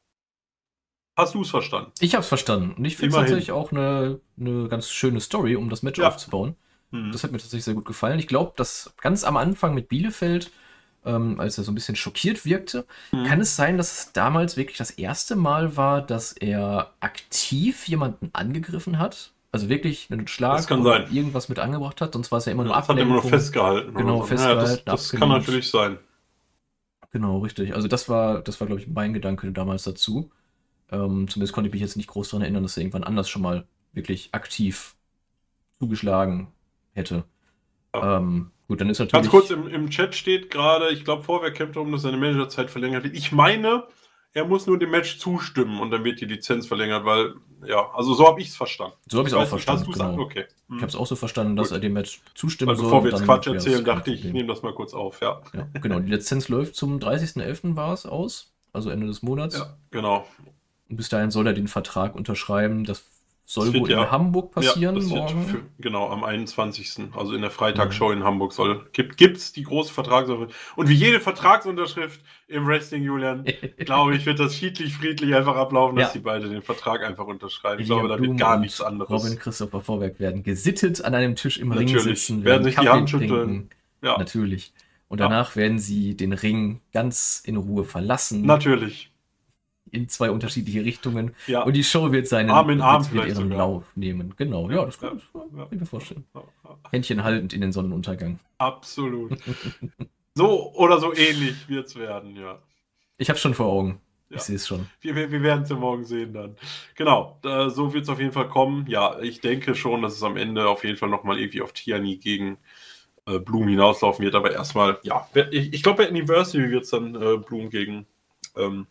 Speaker 1: Hast du es verstanden?
Speaker 2: Ich habe es verstanden und ich finde es tatsächlich auch eine, eine ganz schöne Story, um das Match ja. aufzubauen. Mhm. Das hat mir tatsächlich sehr gut gefallen. Ich glaube, dass ganz am Anfang mit Bielefeld, Ähm, als er so ein bisschen schockiert wirkte. Mhm. Kann es sein, dass es damals wirklich das erste Mal war, dass er aktiv jemanden angegriffen hat? Also wirklich einen Schlag oder sein. irgendwas mit angebracht hat? Sonst war es ja immer nur
Speaker 1: ja, Ablenkung. Das hat immer nur festgehalten.
Speaker 2: Genau, so. festgehalten.
Speaker 1: Ja, das das kann natürlich sein.
Speaker 2: Genau, richtig. Also das war, das war glaube ich, mein Gedanke damals dazu. Ähm, zumindest konnte ich mich jetzt nicht groß daran erinnern, dass er irgendwann anders schon mal wirklich aktiv zugeschlagen hätte. Ja. Ähm, Gut, dann ist natürlich.
Speaker 1: Ganz kurz, im, im Chat steht gerade, ich glaube, Vorwerk kämpft darum, dass seine Managerzeit verlängert wird. Ich meine, er muss nur dem Match zustimmen und dann wird die Lizenz verlängert, weil, ja, also so habe ich es verstanden.
Speaker 2: So habe ich es auch verstanden. Genau.
Speaker 1: Okay. Hm.
Speaker 2: Ich habe es auch so verstanden, dass Gut. er dem Match zustimmen
Speaker 1: weil
Speaker 2: soll.
Speaker 1: Bevor wir jetzt Quatsch erzählen, dachte ich, ich nehme das mal kurz auf, ja.
Speaker 2: ja. Genau, die Lizenz läuft zum dreißigsten elften war es aus, also Ende des Monats.
Speaker 1: Ja, genau.
Speaker 2: Und bis dahin soll er den Vertrag unterschreiben, das soll wohl ja, in Hamburg passieren
Speaker 1: ja, das
Speaker 2: morgen.
Speaker 1: Für, genau, am einundzwanzigsten Also in der Freitagsshow mhm. in Hamburg soll gibt es die große Vertragsunterschrift. Und wie jede Vertragsunterschrift im Wrestling, Julian, glaube ich, wird das schiedlich, friedlich einfach ablaufen, dass ja. die beide den Vertrag einfach unterschreiben. Ich
Speaker 2: Elia
Speaker 1: glaube, da
Speaker 2: Blum
Speaker 1: wird gar nichts anderes.
Speaker 2: Robin Christopher Vorwerk werden gesittet an einem Tisch im
Speaker 1: Natürlich.
Speaker 2: Ring sitzen,
Speaker 1: werden sich
Speaker 2: Kaffee
Speaker 1: die Hand schütteln.
Speaker 2: Ja. Natürlich. Und danach ja. werden sie den Ring ganz in Ruhe verlassen.
Speaker 1: Natürlich.
Speaker 2: In zwei unterschiedliche Richtungen.
Speaker 1: Ja.
Speaker 2: Und die Show wird seinen
Speaker 1: Arm in Arm
Speaker 2: wird, wird ihren sogar. Lauf nehmen. Genau, ja, ja das kann ja. ich mir vorstellen. Ja. Händchen haltend in den Sonnenuntergang.
Speaker 1: Absolut. So oder so ähnlich wird es werden, ja.
Speaker 2: Ich habe schon vor Augen.
Speaker 1: Ja.
Speaker 2: Ich sehe es schon.
Speaker 1: Wir, wir, wir werden es ja morgen sehen dann. Genau, äh, so wird es auf jeden Fall kommen. Ja, ich denke schon, dass es am Ende auf jeden Fall nochmal irgendwie auf Tierney gegen äh, Bloom hinauslaufen wird. Aber erstmal, ja, ich, ich glaube bei Anniversary wird es dann äh, Bloom gegen ähm,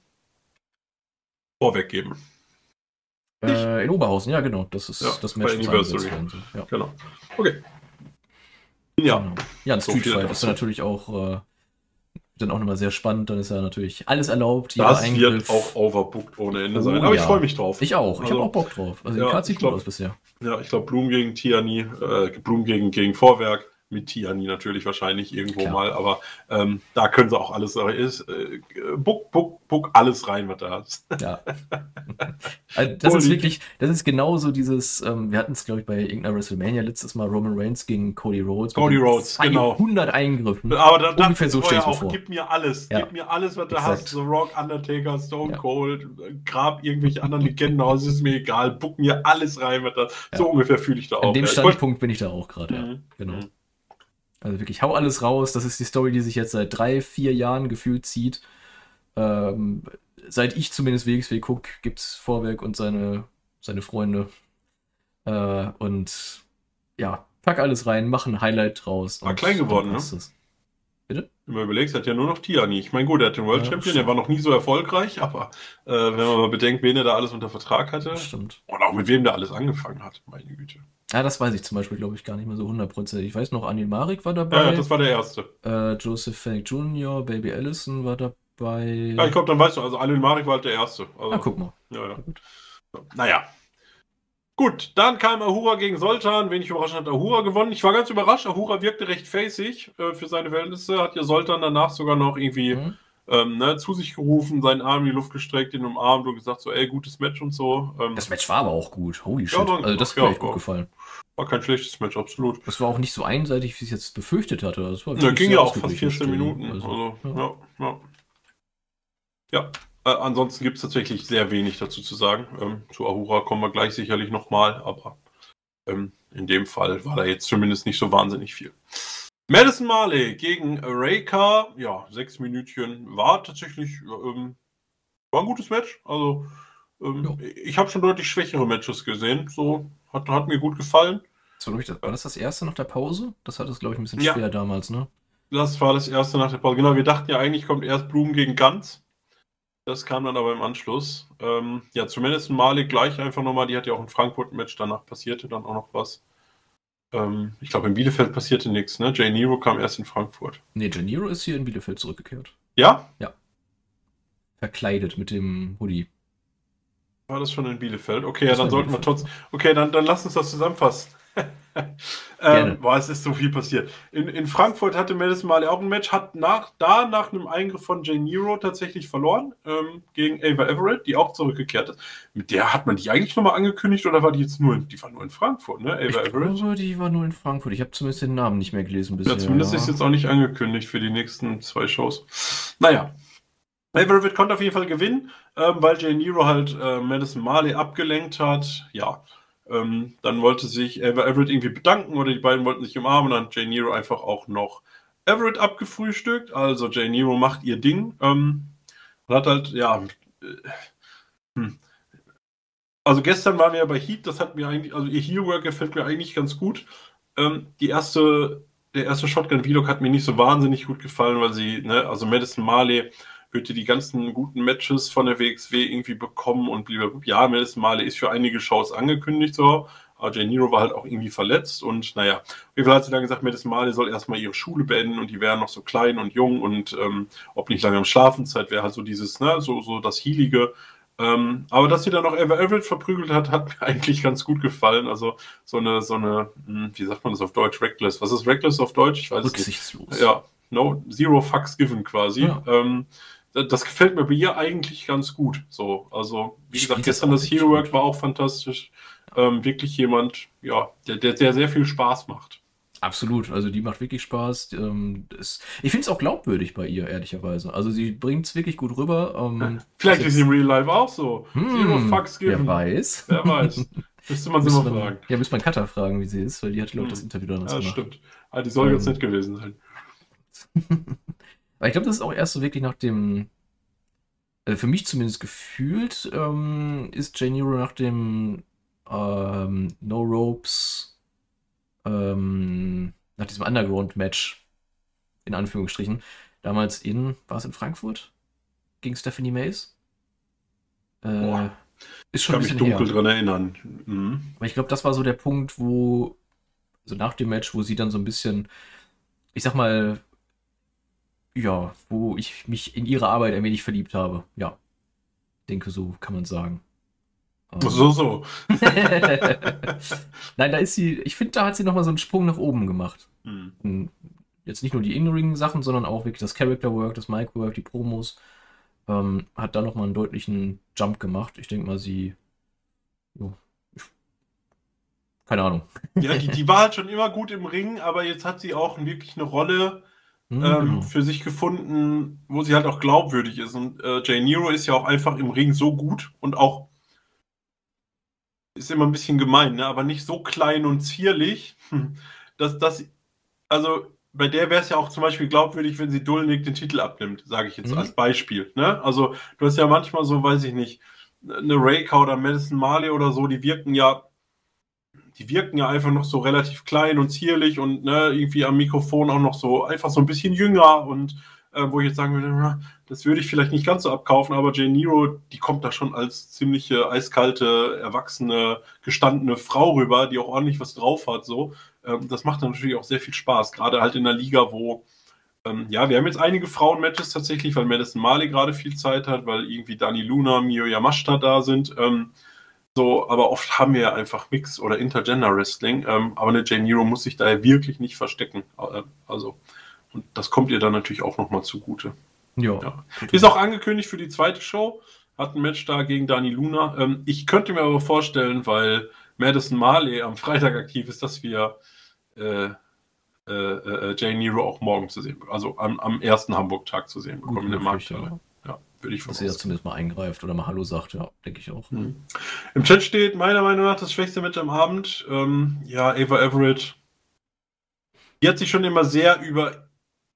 Speaker 1: Vorwerk geben.
Speaker 2: Äh, in Oberhausen, ja genau. Das ist
Speaker 1: ja,
Speaker 2: das Match.
Speaker 1: Bei Anniversary.
Speaker 2: So. Ja.
Speaker 1: Genau. Okay. Ja.
Speaker 2: Genau. Ja, ein Street Fight ist natürlich auch... Äh, dann auch nochmal sehr spannend, dann ist ja natürlich alles erlaubt.
Speaker 1: Das wird auch overbooked ohne Ende oh, sein, aber ja. ich freue mich drauf.
Speaker 2: Ich auch, ich also, habe auch Bock drauf. Also
Speaker 1: ja,
Speaker 2: die Karte sieht gut aus bisher.
Speaker 1: Ja, ich glaube Bloom gegen Tierney, äh, Bloom gegen, gegen Vorwerk, mit Tierney natürlich wahrscheinlich irgendwo Klar. mal, aber ähm, da können sie auch alles, ist, äh, buck, buck, buck, alles rein, was da ist.
Speaker 2: Ja. Also das ist wirklich, das ist genauso dieses, ähm, wir hatten es glaube ich bei irgendeiner WrestleMania letztes Mal, Roman Reigns gegen Cody Rhodes.
Speaker 1: Cody Rhodes, genau.
Speaker 2: hundert Eingriffen.
Speaker 1: Aber da
Speaker 2: dachte ich so
Speaker 1: vorher auch, vor. gib mir alles,
Speaker 2: ja.
Speaker 1: gib mir alles, was du Exakt. hast, The Rock, Undertaker, Stone ja. Cold, grab irgendwelche anderen Legenden aus, ist mir egal, buck mir alles rein, was da, ja. so ungefähr fühle ich da auch.
Speaker 2: An dem
Speaker 1: ja.
Speaker 2: Standpunkt wollt... bin ich da auch gerade,
Speaker 1: mhm.
Speaker 2: ja. genau.
Speaker 1: Mhm.
Speaker 2: Also wirklich, hau alles raus. Das ist die Story, die sich jetzt seit drei, vier Jahren gefühlt zieht. Ähm, seit ich zumindest W X W gucke, gibt es Vorwerk und seine, seine Freunde. Äh, und ja, pack alles rein, mach ein Highlight draus.
Speaker 1: War klein geworden, ne?
Speaker 2: Es. Bitte?
Speaker 1: Wenn man überlegt, hat ja nur noch Tierney. Ich meine, gut, er hat den World ja, Champion, der war noch nie so erfolgreich, aber äh, wenn man mal bedenkt, wen er da alles unter Vertrag hatte.
Speaker 2: Stimmt.
Speaker 1: Und auch mit wem der alles angefangen hat, meine Güte.
Speaker 2: Ja, das weiß ich zum Beispiel, glaube ich, gar nicht mehr so hundertprozentig. Ich weiß noch, Anil Marik war dabei.
Speaker 1: Ja, das war der erste.
Speaker 2: Äh, Joseph Fennick Junior, Baby Allison war dabei.
Speaker 1: Ja, ich glaube, dann weißt du, also Anil Marik war halt der erste. Also,
Speaker 2: ah, guck mal.
Speaker 1: Ja, ja. Gut. Naja. Gut, dann kam Ahura gegen Soltan. Wenig überraschend hat Ahura gewonnen. Ich war ganz überrascht. Ahura wirkte recht facig äh, für seine Verhältnisse. Hat ja Soltan danach sogar noch irgendwie mhm. ähm, ne, zu sich gerufen, seinen Arm in die Luft gestreckt, ihn umarmt und gesagt so, ey, gutes Match und so. Ähm,
Speaker 2: das Match war aber auch gut. Holy shit.
Speaker 1: Ja, dann,
Speaker 2: also das hat
Speaker 1: ja,
Speaker 2: mir echt gut gefallen.
Speaker 1: War kein schlechtes Match, absolut.
Speaker 2: Das war auch nicht so einseitig, wie ich es jetzt befürchtet hatte. Das war
Speaker 1: ja, ging ja auch fast vierzehn Minuten. Also, ja, ja. ja. ja. Äh, ansonsten gibt es tatsächlich sehr wenig dazu zu sagen. Ähm, zu Ahura kommen wir gleich sicherlich nochmal, aber ähm, in dem Fall war da jetzt zumindest nicht so wahnsinnig viel. Madison Marley gegen Reika, ja, sechs Minütchen, war tatsächlich ähm, war ein gutes Match. Also ähm, ja. ich habe schon deutlich schwächere Matches gesehen. So hat, hat mir gut gefallen.
Speaker 2: So, war das das erste nach der Pause? Das hat es, glaube ich, ein bisschen
Speaker 1: ja.
Speaker 2: schwer damals, ne?
Speaker 1: Das war das erste nach der Pause. Genau, wir dachten ja eigentlich kommt erst Bloom gegen Guns. Das kam dann aber im Anschluss. Ähm, ja, zumindest Marley gleich einfach nochmal. Die hat ja auch ein Frankfurt-Match. Danach passierte dann auch noch was. Ähm, ich glaube, in Bielefeld passierte nichts, ne? Jay Nero kam erst in Frankfurt.
Speaker 2: Nee, Jay Nero ist hier in Bielefeld zurückgekehrt.
Speaker 1: Ja?
Speaker 2: Ja. Verkleidet mit dem Hoodie.
Speaker 1: War das schon in Bielefeld? Okay, ja, dann sollten wir trotzdem. Okay, dann, dann lass uns das zusammenfassen. ähm, boah, es ist so viel passiert. In, in Frankfurt hatte Madison Marley auch ein Match, hat nach, da nach einem Eingriff von Jay Nero tatsächlich verloren ähm, gegen Ava Everett, die auch zurückgekehrt ist. Mit der hat man die eigentlich nochmal angekündigt oder war die jetzt nur in, die war nur in Frankfurt, ne? Ava
Speaker 2: ich
Speaker 1: Everett?
Speaker 2: glaube, die war nur in Frankfurt. Ich habe zumindest den Namen nicht mehr gelesen bisher.
Speaker 1: Ja, zumindest ja. ist jetzt auch nicht angekündigt für die nächsten zwei Shows. Naja. Ava Everett konnte auf jeden Fall gewinnen, ähm, weil Jay Nero halt äh, Madison Marley abgelenkt hat. Ja. Ähm, dann wollte sich Ava Everett irgendwie bedanken oder die beiden wollten sich umarmen. Dann hat Jay Nero einfach auch noch Everett abgefrühstückt. Also Jay Nero macht ihr Ding. Ähm, und hat halt, ja. Äh, hm. Also gestern waren wir ja bei Heat, das hat mir eigentlich, also ihr Heel-Work gefällt mir eigentlich ganz gut. Ähm, die erste, der erste Shotgun-Vlog hat mir nicht so wahnsinnig gut gefallen, weil sie, ne, also Madison Marley würde die ganzen guten Matches von der W X W irgendwie bekommen und blieb, ja, Madison Marley ist für einige Shows angekündigt, so, aber Jay Nero war halt auch irgendwie verletzt und naja, auf jeden Fall hat sie dann gesagt, Madison Marley soll erstmal ihre Schule beenden und die wären noch so klein und jung und ähm, ob nicht lange am Schlafenszeit wäre halt so dieses, ne, so, so das Healige. Ähm, aber dass sie dann noch Ava Everett verprügelt hat, hat mir eigentlich ganz gut gefallen. Also so eine, so eine, wie sagt man das auf Deutsch, reckless. Was ist reckless auf Deutsch? Ich weiß es nicht.
Speaker 2: Rücksichtslos.
Speaker 1: Ja, no, zero fucks given quasi. Ja. Ähm, das gefällt mir bei ihr eigentlich ganz gut. So, also, wie gesagt, gestern das Hero Work war auch fantastisch. Ähm, wirklich jemand, ja, der, der, der sehr viel Spaß macht.
Speaker 2: Absolut, also die macht wirklich Spaß. Ähm, das, ich finde es auch glaubwürdig bei ihr, ehrlicherweise. Also sie bringt es wirklich gut rüber. Ähm,
Speaker 1: Vielleicht ist sie im Real Life auch so. Zero
Speaker 2: hm,
Speaker 1: fucks
Speaker 2: wer
Speaker 1: given.
Speaker 2: weiß.
Speaker 1: Wer weiß. Müsste man sie
Speaker 2: Müsste
Speaker 1: mal
Speaker 2: man,
Speaker 1: fragen.
Speaker 2: ja, müsste man Katha fragen, wie sie ist, weil die hat, glaube ich, das
Speaker 1: Hm.
Speaker 2: Interview damals
Speaker 1: Ja,
Speaker 2: gemacht.
Speaker 1: stimmt. Ah, die soll
Speaker 2: Ähm,
Speaker 1: ganz nett gewesen sein.
Speaker 2: Aber ich glaube, das ist auch erst so wirklich nach dem, also für mich zumindest gefühlt, ähm, ist Jane Nero nach dem ähm, No Ropes, ähm, nach diesem Underground-Match, in Anführungsstrichen, damals in, war es in Frankfurt? Gegen Stephanie Mays? Äh,
Speaker 1: Boah.
Speaker 2: ist
Speaker 1: Ich
Speaker 2: schon ein
Speaker 1: kann mich
Speaker 2: bisschen
Speaker 1: dunkel
Speaker 2: her.
Speaker 1: dran erinnern. Mhm.
Speaker 2: Aber ich glaube, das war so der Punkt, wo, also nach dem Match, wo sie dann so ein bisschen, ich sag mal, ja, wo ich mich in ihre Arbeit ein wenig verliebt habe. Ja, denke, so kann man sagen. Ähm,
Speaker 1: So, so.
Speaker 2: Nein, da ist sie, ich finde, da hat sie nochmal so einen Sprung nach oben gemacht.
Speaker 1: Hm.
Speaker 2: Und jetzt nicht nur die In-Ring-Sachen, sondern auch wirklich das Character-Work, das Mic-Work, die Promos. Ähm, hat da nochmal einen deutlichen Jump gemacht. Ich denke mal, sie. Jo, ich, keine Ahnung.
Speaker 1: Ja, die, die war halt schon immer gut im Ring, aber jetzt hat sie auch wirklich eine Rolle
Speaker 2: Hm,
Speaker 1: ähm,
Speaker 2: genau.
Speaker 1: für sich gefunden, wo sie halt auch glaubwürdig ist. Und äh, Jay Nero ist ja auch einfach im Ring so gut und auch, ist immer ein bisschen gemein, ne? Aber nicht so klein und zierlich, dass das, also bei der wäre es ja auch zum Beispiel glaubwürdig, wenn sie Dulnik den Titel abnimmt, sage ich jetzt
Speaker 2: Hm?
Speaker 1: als Beispiel. Ne? Also du hast ja manchmal so, weiß ich nicht, eine Raker oder Madison Marley oder so, die wirken ja die wirken ja einfach noch so relativ klein und zierlich und ne, irgendwie am Mikrofon auch noch so einfach so ein bisschen jünger und äh, wo ich jetzt sagen würde, das würde ich vielleicht nicht ganz so abkaufen, aber Jane Nero, die kommt da schon als ziemliche eiskalte, erwachsene, gestandene Frau rüber, die auch ordentlich was drauf hat. So, ähm, das macht dann natürlich auch sehr viel Spaß, gerade halt in einer Liga, wo ähm, ja, wir haben jetzt einige Frauen-Matches tatsächlich, weil Madison Marley gerade viel Zeit hat, weil irgendwie Dani Luna, Mio Yamashita da sind. Ähm, so, aber oft haben wir ja einfach Mix- oder Intergender-Wrestling. Ähm, aber eine Jane Nero muss sich da ja wirklich nicht verstecken. Äh, also, und das kommt ihr dann natürlich auch nochmal zugute.
Speaker 2: Ja,
Speaker 1: Ja.
Speaker 2: total.
Speaker 1: Ist auch angekündigt für die zweite Show. Hat ein Match da gegen Dani Luna. Ähm, ich könnte mir aber vorstellen, weil Madison Marley am Freitag aktiv ist, dass wir äh, äh, äh, Jane Nero auch morgen zu sehen, also am, am ersten Hamburg-Tag zu sehen bekommen
Speaker 2: Gut
Speaker 1: in der
Speaker 2: möglich,
Speaker 1: Markthalle.
Speaker 2: ja.
Speaker 1: Ja, würde ich von
Speaker 2: Dass sie da
Speaker 1: ausgehen.
Speaker 2: zumindest mal eingreift oder mal Hallo sagt, ja, denke ich auch.
Speaker 1: Hm. Im Chat steht meiner Meinung nach das schwächste Match am Abend. Ähm, ja, Ava Everett. Die hat sich schon immer sehr über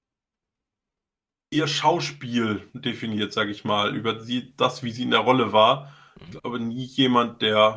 Speaker 1: ihr Schauspiel definiert, sage ich mal. Über sie, das, wie sie in der Rolle war. Ich glaube, nie jemand, der,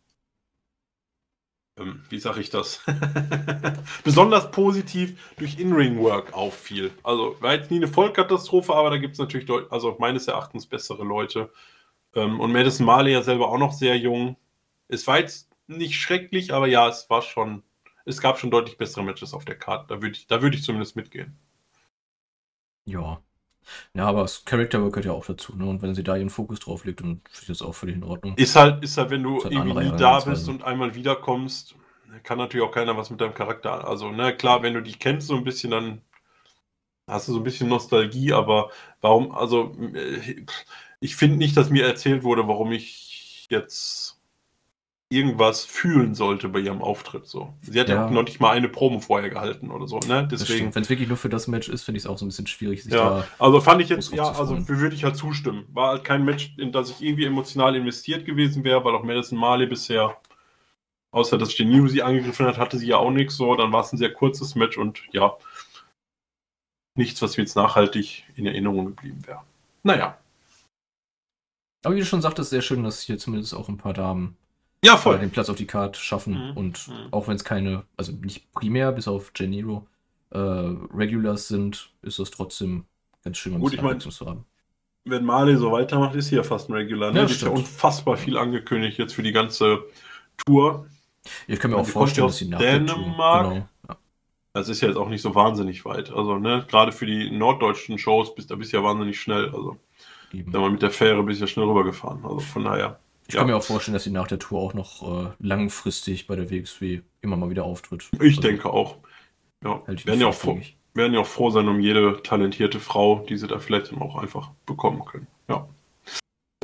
Speaker 1: ähm, wie sage ich das, besonders positiv durch In-Ring-Work auffiel. Also war jetzt nie eine Vollkatastrophe, aber da gibt es natürlich, deut- also meines Erachtens bessere Leute. Ähm, und Madison Marley ja selber auch noch sehr jung. Es war jetzt nicht schrecklich, aber ja, es war schon, es gab schon deutlich bessere Matches auf der Karte. Da würde ich, da würde ich zumindest mitgehen.
Speaker 2: Ja. Ja, aber das Character Work gehört ja auch dazu, ne? Und wenn sie da ihren Fokus drauf legt, dann finde ich das auch völlig in Ordnung.
Speaker 1: Ist halt, ist halt, wenn du
Speaker 2: Ist halt eine
Speaker 1: irgendwie
Speaker 2: andere
Speaker 1: nie da bist
Speaker 2: Herangehensweise.
Speaker 1: und einmal wiederkommst, kann natürlich auch keiner was mit deinem Charakter. Also, ne, klar, wenn du die kennst so ein bisschen, dann hast du so ein bisschen Nostalgie, aber warum, also, äh, ich finde nicht, dass mir erzählt wurde, warum ich jetzt irgendwas fühlen sollte bei ihrem Auftritt. So. Sie hat ja auch
Speaker 2: Ja,
Speaker 1: noch nicht mal eine Promo vorher gehalten oder so, ne?
Speaker 2: das
Speaker 1: Deswegen.
Speaker 2: stimmt. Wenn es wirklich nur für das Match ist, finde ich es auch so ein bisschen schwierig, sich
Speaker 1: Ja,
Speaker 2: da
Speaker 1: also fand ich
Speaker 2: groß
Speaker 1: jetzt,
Speaker 2: drauf
Speaker 1: ja,
Speaker 2: zu
Speaker 1: also
Speaker 2: freuen.
Speaker 1: würde ich halt zustimmen. War halt kein Match, in das ich irgendwie emotional investiert gewesen wäre, weil auch Madison Marley bisher, außer dass Jane Nero sie angegriffen hat, hatte sie ja auch nichts so. Dann war es ein sehr kurzes Match und ja, nichts, was mir jetzt nachhaltig in Erinnerung geblieben wäre. Naja.
Speaker 2: Aber wie du schon sagtest, sehr schön, dass hier zumindest auch ein paar Damen
Speaker 1: Ja,
Speaker 2: äh,
Speaker 1: voll.
Speaker 2: den Platz auf die Karte schaffen.
Speaker 1: Mhm.
Speaker 2: Und
Speaker 1: Mhm.
Speaker 2: auch wenn es keine, also nicht primär, bis auf Jane Nero, äh, Regulars sind, ist das trotzdem ganz schön, mal ein
Speaker 1: Gut,
Speaker 2: bisschen
Speaker 1: ich meine,
Speaker 2: Abwechslung zu haben.
Speaker 1: wenn Marley so weitermacht, ist sie ja fast ein Regular. Ne?
Speaker 2: Ja,
Speaker 1: Die ist ja
Speaker 2: stimmt.
Speaker 1: unfassbar viel angekündigt jetzt für die ganze Tour.
Speaker 2: Ich kann mir
Speaker 1: Ich
Speaker 2: auch
Speaker 1: meine, sie kommt ja
Speaker 2: vorstellen, dass
Speaker 1: aus
Speaker 2: sie nach der Tour,
Speaker 1: Dänemark.
Speaker 2: genau. Ja.
Speaker 1: Das ist ja jetzt auch nicht so wahnsinnig weit. Also, ne, gerade für die norddeutschen Shows bist, da bist du ja wahnsinnig schnell. Also,
Speaker 2: Eben.
Speaker 1: wenn man mit der Fähre bist du ja schnell rübergefahren. Also von daher.
Speaker 2: Ich
Speaker 1: Ja.
Speaker 2: kann mir auch vorstellen, dass sie nach der Tour auch noch äh, langfristig bei der W X W immer mal wieder auftritt.
Speaker 1: Ich
Speaker 2: Also,
Speaker 1: denke auch. Ja.
Speaker 2: Halte ich
Speaker 1: Werden
Speaker 2: nicht
Speaker 1: ja,
Speaker 2: für
Speaker 1: auch froh,
Speaker 2: abwegig.
Speaker 1: werden ja auch froh sein um jede talentierte Frau, die sie da vielleicht dann auch einfach bekommen können. Ja.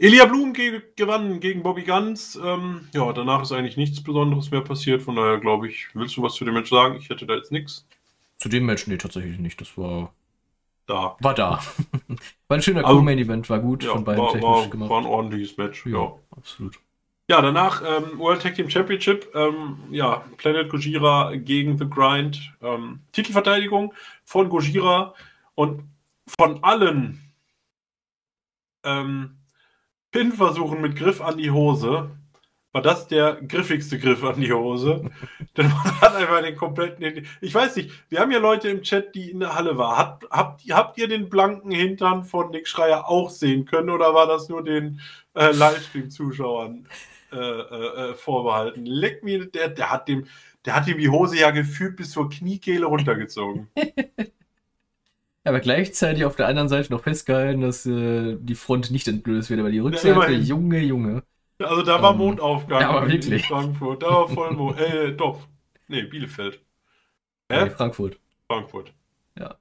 Speaker 1: Ilja Blum ge- gewann gegen Bobby Guns. Ähm, ja, danach ist eigentlich nichts Besonderes mehr passiert. Von daher glaube ich, willst du was zu dem Match sagen? Ich hätte da jetzt nichts.
Speaker 2: Zu dem Match, nee, tatsächlich nicht. Das war
Speaker 1: da.
Speaker 2: War da. War ein schöner
Speaker 1: Also,
Speaker 2: Co-Main-Event, war gut,
Speaker 1: ja,
Speaker 2: von beiden
Speaker 1: war,
Speaker 2: technisch
Speaker 1: war,
Speaker 2: gemacht.
Speaker 1: War ein ordentliches Match, ja.
Speaker 2: Ja, absolut.
Speaker 1: Ja, danach ähm, World Tag Team Championship, ähm, ja, Planet Gojira gegen The Grind, ähm, Titelverteidigung von Gojira und von allen ähm, Pin-Versuchen mit Griff an die Hose war das der griffigste Griff an die Hose. Denn man hat einfach den kompletten... Ich weiß nicht, wir haben ja Leute im Chat, die in der Halle waren. Habt, habt, habt ihr den blanken Hintern von Nick Schreier auch sehen können oder war das nur den äh, Livestream-Zuschauern äh, äh, vorbehalten? Leck mir, der, der, hat dem, der hat ihm die Hose ja gefühlt bis zur Kniekehle runtergezogen.
Speaker 2: Aber gleichzeitig auf der anderen Seite noch festgehalten, dass äh, die Front nicht entblößt wird, aber die Rückseite, ja, Junge, Junge.
Speaker 1: Also da war ähm, Mondaufgang
Speaker 2: ja, aber
Speaker 1: in,
Speaker 2: wirklich.
Speaker 1: in Frankfurt. Da war voll Mond. Äh, doch. Nee, Bielefeld.
Speaker 2: Hä? Nee, Frankfurt.
Speaker 1: Frankfurt.
Speaker 2: Ja.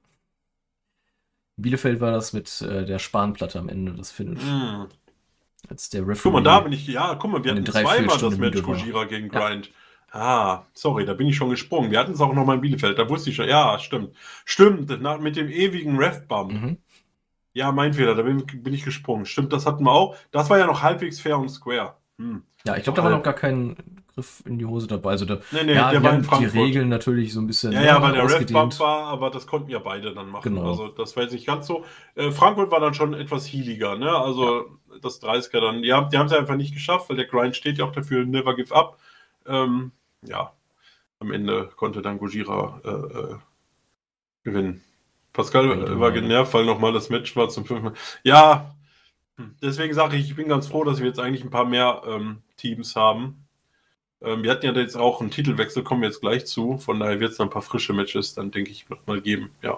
Speaker 2: Bielefeld war das mit äh, der Spanplatte am Ende, das Finish. Mm. Als der Referee.
Speaker 1: Guck mal, da bin ich, ja, guck mal, wir hatten zweimal das Match Gojira gegen Grind. Ja. Ah, sorry, da bin ich schon gesprungen. Wir hatten es auch noch mal in Bielefeld, da wusste ich schon, ja, stimmt. Stimmt, nach, mit dem ewigen Ref-Bump. Mhm. Ja, mein Fehler, da bin, bin ich gesprungen. Stimmt, das hatten wir auch. Das war ja noch halbwegs fair und square. Hm.
Speaker 2: Ja, ich glaube, da war noch gar kein Griff in die Hose dabei. Also da,
Speaker 1: nee, nee,
Speaker 2: ja,
Speaker 1: der war in
Speaker 2: Frankfurt. Die Regeln natürlich so ein bisschen.
Speaker 1: Ja, ja, weil der Ref-Bump war, aber das konnten ja beide dann machen. Genau. Also das war jetzt nicht ganz so. Äh, Frankfurt war dann schon etwas healiger, ne? Also ja. Das dreißiger dann. Die haben es einfach nicht geschafft, weil der Grind steht ja auch dafür, never give up. Ähm, ja, am Ende konnte dann Gojira äh, äh, gewinnen. Pascal äh, war genervt, weil nochmal das Match war zum fünften Mal. Ja, deswegen sage ich, ich bin ganz froh, dass wir jetzt eigentlich ein paar mehr ähm, Teams haben. Ähm, wir hatten ja jetzt auch einen Titelwechsel, kommen wir jetzt gleich zu. Von daher wird es ein paar frische Matches, dann denke ich, noch mal geben. Ja,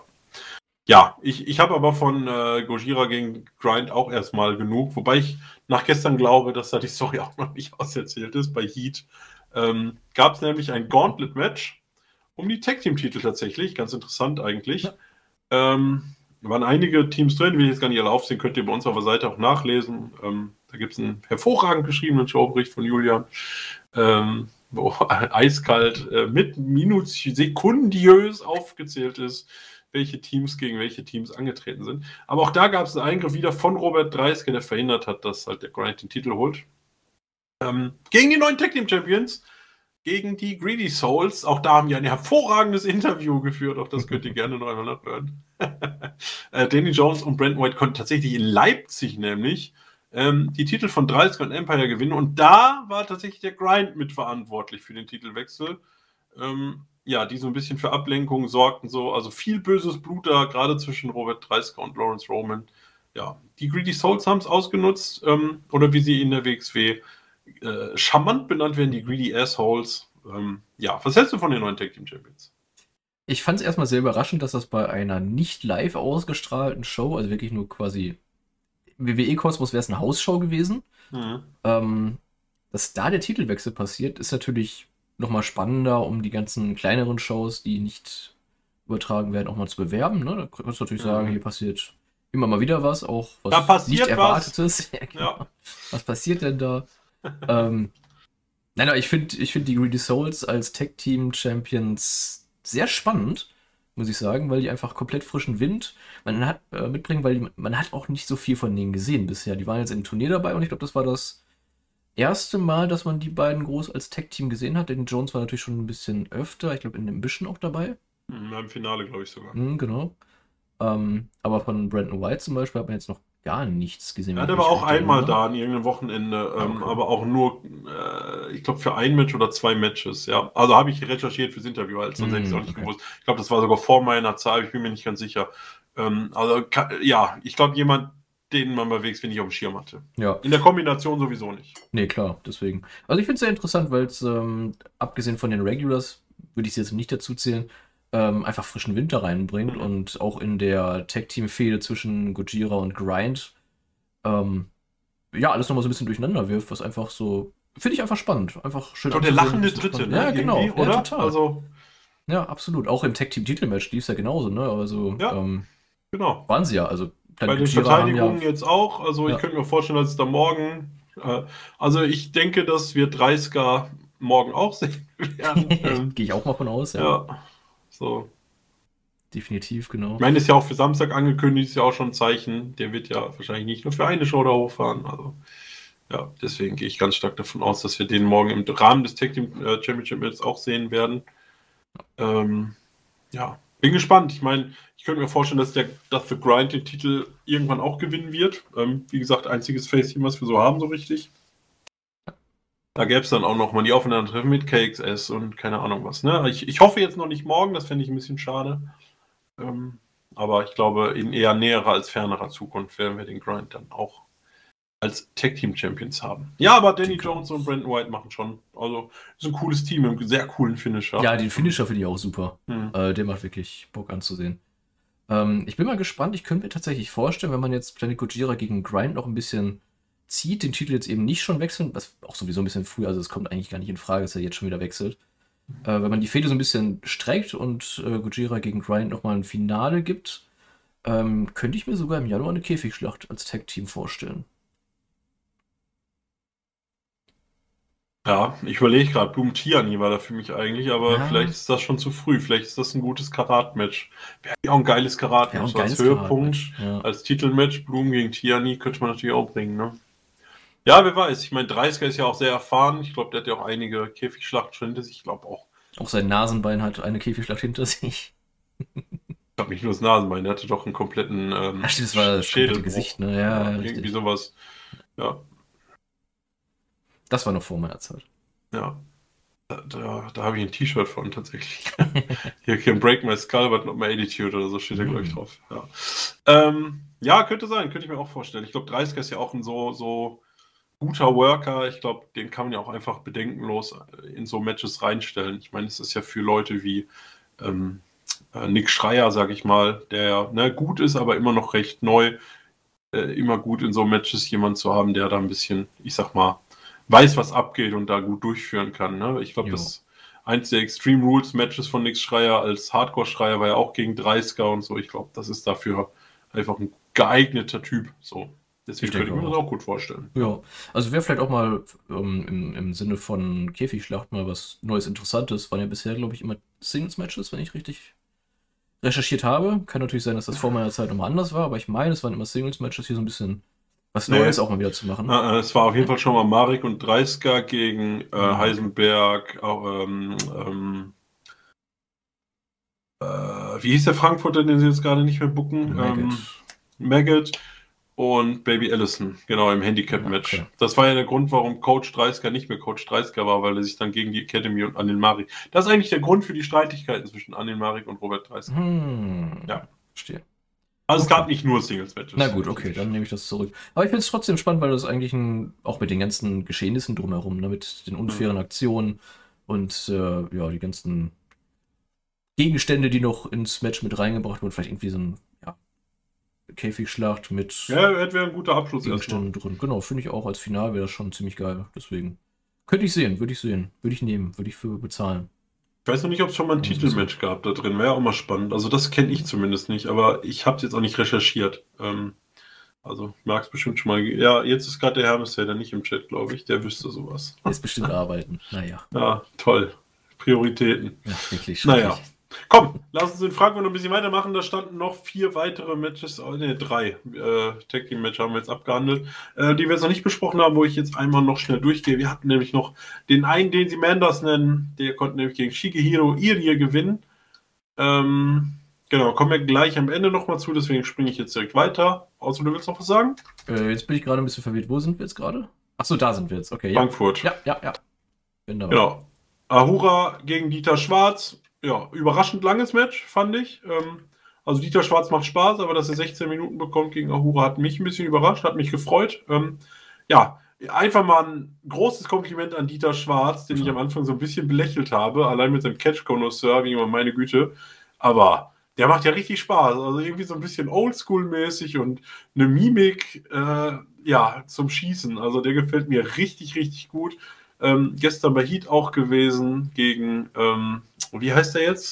Speaker 1: ja ich, ich habe aber von äh, Gojira gegen Grind auch erstmal genug. Wobei ich nach gestern glaube, dass da die Story auch noch nicht auserzählt ist. Bei Heat ähm, gab es nämlich ein Gauntlet-Match um die Tag-Team-Titel tatsächlich. Ganz interessant eigentlich. Ja. Ähm, waren einige Teams drin, will ich jetzt gar nicht alle aufsehen, könnt ihr bei uns auf der Seite auch nachlesen. Ähm, da gibt es einen hervorragend geschriebenen Showbericht von Julian, ähm, wo eiskalt äh, mit Minus sekundiös aufgezählt ist, welche Teams gegen welche Teams angetreten sind. Aber auch da gab es einen Eingriff wieder von Robert Dreiske, der verhindert hat, dass halt der Grind den Titel holt. Ähm, gegen die neuen Tag Team Champions, gegen die Greedy Souls. Auch da haben die ein hervorragendes Interview geführt. Auch das könnt ihr gerne noch einmal nachhören. äh, Danny Jones und Brent White konnten tatsächlich in Leipzig nämlich ähm, die Titel von Dreißig und Empire gewinnen. Und da war tatsächlich der Grind mitverantwortlich für den Titelwechsel. Ähm, ja, die so ein bisschen für Ablenkung sorgten. So. Also viel böses Blut da, gerade zwischen Robert Dreisker und Lawrence Roman. Ja, die Greedy Souls haben es ausgenutzt. Ähm, oder wie sie in der W X W Äh, charmant benannt werden, die Greedy Assholes. Ähm, ja, was hältst du von den neuen Tag Team Champions?
Speaker 2: Ich fand es erstmal sehr überraschend, dass das bei einer nicht live ausgestrahlten Show, also wirklich nur quasi W W E-Kosmos wäre es eine Hausshow gewesen, mhm. ähm, dass da der Titelwechsel passiert, ist natürlich nochmal spannender, um die ganzen kleineren Shows, die nicht übertragen werden, auch mal zu bewerben. Ne? Da kannst du natürlich mhm. sagen, hier passiert immer mal wieder was, auch was nicht Erwartetes. Ja, genau. Ja. Was passiert denn da? ähm, nein, ich finde ich find die Greedy Souls als Tag-Team-Champions sehr spannend, muss ich sagen, weil die einfach komplett frischen Wind man hat, äh, mitbringen, weil die, man hat auch nicht so viel von denen gesehen bisher. Die waren jetzt im Turnier dabei und ich glaube, das war das erste Mal, dass man die beiden groß als Tag-Team gesehen hat. Denn Jones war natürlich schon ein bisschen öfter, ich glaube in dem Ambition auch dabei.
Speaker 1: Ja, im Finale, glaube ich sogar.
Speaker 2: Mhm, genau. Ähm, aber von Brandon White zum Beispiel hat man jetzt noch gar nichts gesehen.
Speaker 1: Ja, der war auch einmal da an irgendeinem Wochenende, ähm, okay. aber auch nur, äh, ich glaube, für ein Match oder zwei Matches, ja. Also habe ich recherchiert fürs Interview, halt, sonst mm, hätte ich es auch nicht okay. gewusst. Ich glaube, das war sogar vor meiner Zahl, ich bin mir nicht ganz sicher. Ähm, also, kann, ja, ich glaube, jemand, den man bei W X W nicht auf dem Schirm hatte.
Speaker 2: Ja.
Speaker 1: In der Kombination sowieso nicht.
Speaker 2: Nee, klar, deswegen. Also ich finde es sehr interessant, weil es, ähm, abgesehen von den Regulars, würde ich es jetzt nicht dazu zählen, Ähm, einfach frischen Winter reinbringt mhm. und auch in der Tag-Team-Fehde zwischen Gojira und Grind ähm, ja, alles nochmal so ein bisschen durcheinander wirft, was einfach so, finde ich einfach spannend. Einfach schön.
Speaker 1: So der lachende Dritte, ne?
Speaker 2: Ja, genau.
Speaker 1: Oder?
Speaker 2: Ja, total.
Speaker 1: Also,
Speaker 2: ja, absolut. Auch im Tag-Team-Titelmatch lief es ja genauso, ne? Also,
Speaker 1: ja,
Speaker 2: ähm,
Speaker 1: genau.
Speaker 2: waren sie ja. Also
Speaker 1: Bei den Verteidigungen ja, jetzt auch. Also ja. Ich könnte mir vorstellen, dass es da morgen, äh, also ich denke, dass wir dreißiger morgen auch sehen werden. ähm,
Speaker 2: Gehe ich auch mal von aus, ja.
Speaker 1: Ja, so.
Speaker 2: Definitiv, genau.
Speaker 1: Ich meine, ist ja auch für Samstag angekündigt, ist ja auch schon ein Zeichen. Der wird ja wahrscheinlich nicht nur für eine Show da hochfahren. Also, ja, deswegen gehe ich ganz stark davon aus, dass wir den morgen im Rahmen des Tag Team äh, Championship Matches auch sehen werden. Ähm, ja, bin gespannt. Ich meine, ich könnte mir vorstellen, dass der dass The Grind den Titel irgendwann auch gewinnen wird. Ähm, wie gesagt, einziges Face-Team, was wir so haben, so richtig. Da gäbe es dann auch noch mal die Aufeinandertreffen mit K X S und keine Ahnung was. Ne? Ich, ich hoffe jetzt noch nicht morgen, das fände ich ein bisschen schade. Ähm, aber ich glaube, in eher näherer als fernerer Zukunft werden wir den Grind dann auch als Tag-Team-Champions haben. Ja, aber Danny Jones und Brandon White machen schon, also ist ein cooles Team, einen sehr coolen Finisher.
Speaker 2: Ja, den Finisher finde ich auch super. Hm. Äh, der macht wirklich Bock anzusehen. Ähm, ich bin mal gespannt, ich könnte mir tatsächlich vorstellen, wenn man jetzt Planet Gojira gegen Grind noch ein bisschen zieht, den Titel jetzt eben nicht schon wechseln, was auch sowieso ein bisschen früh, also es kommt eigentlich gar nicht in Frage, dass er jetzt schon wieder wechselt. Äh, wenn man die Fehde so ein bisschen streckt und äh, Gojira gegen Grind nochmal ein Finale gibt, ähm, könnte ich mir sogar im Januar eine Käfigschlacht als Tag-Team vorstellen.
Speaker 1: Ja, ich überlege gerade, Boom Tiani war da für mich eigentlich, aber ja. Vielleicht ist das schon zu früh. Vielleicht ist das ein gutes Karat-Match. Wäre ja auch ein geiles Karat-Match. Ja, als Höhepunkt, ja. Als Titelmatch, Bloom gegen Tiani, könnte man natürlich auch bringen, ne? Ja, wer weiß. Ich meine, dreißiger ist ja auch sehr erfahren. Ich glaube, der hat ja auch einige Käfigschlachten schon hinter sich. Ich glaube auch.
Speaker 2: Auch sein Nasenbein hat eine Käfigschlacht hinter sich.
Speaker 1: Ich glaube nicht nur das Nasenbein, der hatte doch einen kompletten ähm,
Speaker 2: Ach, das war das komplette Gesicht, ne? Ja,
Speaker 1: ja irgendwie sowas. Ja.
Speaker 2: Das war noch vor meiner Zeit.
Speaker 1: Ja. Da, da, da habe ich ein T-Shirt von, tatsächlich. Hier, can break my skull, but not my attitude oder so steht da, glaube ich, drauf. Ja. Ähm, ja, könnte sein, könnte ich mir auch vorstellen. Ich glaube, dreißiger ist ja auch ein so, so guter Worker. Ich glaube, den kann man ja auch einfach bedenkenlos in so Matches reinstellen. Ich meine, es ist ja für Leute wie ähm, äh, Nick Schreier, sage ich mal, der ne, gut ist, aber immer noch recht neu. Äh, immer gut in so Matches jemanden zu haben, der da ein bisschen, ich sag mal, weiß, was abgeht und da gut durchführen kann. Ne? Ich glaube, das eins der Extreme Rules Matches von Nick Schreier als Hardcore-Schreier war ja auch gegen dreißiger und so. Ich glaube, das ist dafür einfach ein geeigneter Typ. So. Deswegen könnte ich mir das auch gut vorstellen.
Speaker 2: Ja, also wäre vielleicht auch mal ähm, im, im Sinne von Käfigschlacht mal was Neues, Interessantes. Waren ja bisher, glaube ich, immer Singles-Matches, wenn ich richtig recherchiert habe. Kann natürlich sein, dass das vor meiner Zeit nochmal anders war, aber ich meine, es waren immer Singles-Matches, hier so ein bisschen was nee. Neues auch mal wieder zu machen.
Speaker 1: Äh, es war auf jeden Fall schon mal Marek und dreißiger gegen äh, Heisenberg, auch, ähm, ähm, äh, wie hieß der Frankfurter, den sie jetzt gerade nicht mehr bucken?
Speaker 2: Maggot.
Speaker 1: Ähm, Maggot und Baby Allison, genau, im Handicap-Match. Okay. Das war ja der Grund, warum Coach dreißiger nicht mehr Coach dreißiger war, weil er sich dann gegen die Academy und Anil Marek. Das ist eigentlich der Grund für die Streitigkeiten zwischen Anil Marek und Robert dreißiger.
Speaker 2: Hm, ja, verstehe.
Speaker 1: Also okay. Es gab nicht nur Singles-Matches.
Speaker 2: Na gut, okay, dann nehme ich das zurück. Aber ich finde es trotzdem spannend, weil das eigentlich ein, auch mit den ganzen Geschehnissen drumherum, ne, mit den unfairen Aktionen und äh, ja, die ganzen Gegenstände, die noch ins Match mit reingebracht wurden, vielleicht irgendwie so ein ja, Käfigschlacht mit
Speaker 1: ja, das wäre ein guter Abschluss
Speaker 2: Gegenständen drin. Genau, finde ich auch als Final wäre das schon ziemlich geil. Deswegen könnte ich sehen, würde ich sehen, würde ich nehmen, würde ich für bezahlen.
Speaker 1: Ich weiß noch nicht, ob es schon mal ein Titelmatch gab da drin. Wäre auch mal spannend. Also das kenne ich zumindest nicht, aber ich habe es jetzt auch nicht recherchiert. Ähm, also mag es bestimmt schon mal. Ja, jetzt ist gerade der Hermes ja nicht im Chat, glaube ich. Der wüsste sowas.
Speaker 2: Der ist bestimmt arbeiten. Naja.
Speaker 1: Ja, toll. Prioritäten.
Speaker 2: Ja, wirklich
Speaker 1: naja. Komm, lass uns in Frankfurt noch ein bisschen weitermachen. Da standen noch vier weitere Matches, oh, ne, drei äh, Tag-Team-Matches haben wir jetzt abgehandelt, äh, die wir jetzt noch nicht besprochen haben, wo ich jetzt einmal noch schnell durchgehe. Wir hatten nämlich noch den einen, den sie Manders nennen, der konnte nämlich gegen Shigehiro Irie gewinnen. Ähm, genau, kommen wir gleich am Ende nochmal zu, deswegen springe ich jetzt direkt weiter. Außer du willst noch was sagen?
Speaker 2: Äh, jetzt bin ich gerade ein bisschen verwirrt. Wo sind wir jetzt gerade? Achso, da sind wir jetzt, okay.
Speaker 1: Ja. Frankfurt.
Speaker 2: Ja, ja, ja.
Speaker 1: Bin dabei. Genau. Ahura gegen Dieter Schwarz. Ja, überraschend langes Match, fand ich. Ähm, also Dieter Schwarz macht Spaß, aber dass er sechzehn Minuten bekommt gegen Ahura hat mich ein bisschen überrascht, hat mich gefreut. Ähm, ja, einfach mal ein großes Kompliment an Dieter Schwarz, den ich am Anfang so ein bisschen belächelt habe, allein mit seinem Catch-Connoisseur, wie immer, meine Güte. Aber der macht ja richtig Spaß. Also irgendwie so ein bisschen Oldschool-mäßig und eine Mimik äh, ja, zum Schießen. Also der gefällt mir richtig, richtig gut. Ähm, gestern bei Heat auch gewesen gegen, ähm, wie heißt der jetzt?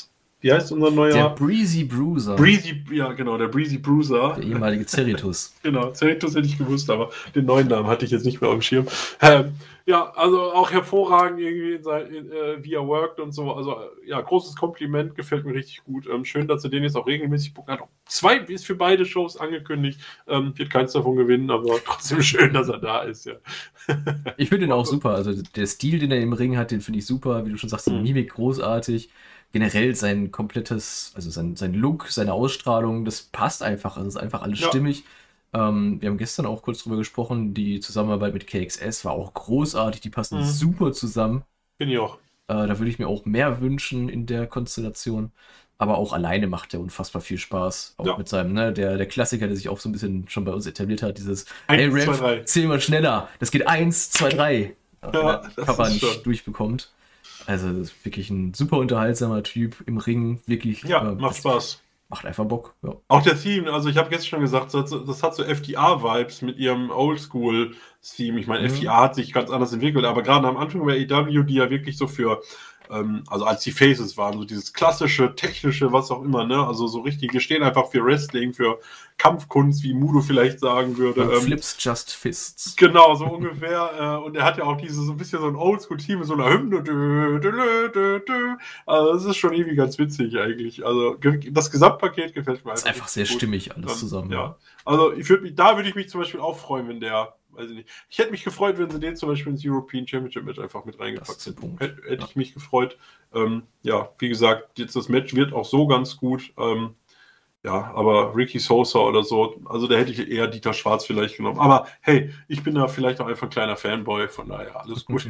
Speaker 1: wie heißt unser neuer?
Speaker 2: Der Breezy Bruiser.
Speaker 1: Breezy, ja genau, der Breezy Bruiser.
Speaker 2: Der ehemalige Cerritos.
Speaker 1: Genau, Cerritos hätte ich gewusst, aber den neuen Namen hatte ich jetzt nicht mehr auf dem Schirm. Ähm, ja, also auch hervorragend irgendwie, in sein, in, äh, wie er worked und so. Also ja, großes Kompliment, gefällt mir richtig gut. Ähm, schön, dass er den jetzt auch regelmäßig bucken hat. Auch zwei ist für beide Shows angekündigt. Ähm, wird keins davon gewinnen, aber trotzdem schön, dass er da ist, ja.
Speaker 2: Ich finde ihn auch super. Also der Stil, den er im Ring hat, den finde ich super. Wie du schon sagst, die mhm. Mimik großartig. Generell sein komplettes, also sein, sein Look, seine Ausstrahlung, das passt einfach. Also ist einfach alles ja. stimmig. Ähm, wir haben gestern auch kurz drüber gesprochen, die Zusammenarbeit mit K X S war auch großartig. Die passen mhm. super zusammen.
Speaker 1: Bin ich auch.
Speaker 2: Äh, da würde ich mir auch mehr wünschen in der Konstellation. Aber auch alleine macht er unfassbar viel Spaß. Auch ja. mit seinem, ne, der, der Klassiker, der sich auch so ein bisschen schon bei uns etabliert hat, dieses
Speaker 1: eins,
Speaker 2: hey Rev,
Speaker 1: zwei, drei.
Speaker 2: Zähl mal schneller. Das geht eins, zwei, drei.
Speaker 1: Ja,
Speaker 2: das Papa nicht schon. durchbekommt. Also das ist wirklich ein super unterhaltsamer Typ im Ring. Wirklich.
Speaker 1: Ja,
Speaker 2: äh,
Speaker 1: macht Spaß.
Speaker 2: Macht einfach Bock. Ja.
Speaker 1: Auch der Theme, also ich habe gestern schon gesagt, das, das hat so F D R-Vibes mit ihrem Oldschool-Theme. Ich meine, mhm. F D R hat sich ganz anders entwickelt, aber gerade am Anfang bei A E W, die ja wirklich so für also als die Faces waren, so dieses klassische, technische, was auch immer, ne, also so richtig, wir stehen einfach für Wrestling, für Kampfkunst, wie Mudo vielleicht sagen würde.
Speaker 2: Ähm, Flips just fists.
Speaker 1: Genau, so ungefähr, äh, und er hat ja auch diese, so ein bisschen so ein Oldschool-Team mit so einer Hymne, dö, dö, dö, dö, dö. Also das ist schon irgendwie ganz witzig eigentlich, also das Gesamtpaket gefällt mir einfach.
Speaker 2: Das ist einfach sehr gut. Stimmig alles zusammen.
Speaker 1: Ja, ja. Also ich würd mich, da würde ich mich zum Beispiel auch freuen, wenn der, weiß ich nicht. Ich hätte mich gefreut, wenn sie den zum Beispiel ins European Championship Match einfach mit reingepackt hätten. Hätte, hätte ja. ich mich gefreut. Ähm, ja, wie gesagt, jetzt das Match wird auch so ganz gut. Ähm, ja, aber Ricky Sosa oder so, also da hätte ich eher Dieter Schwarz vielleicht genommen. Aber hey, ich bin da vielleicht auch einfach ein kleiner Fanboy, von daher alles gut.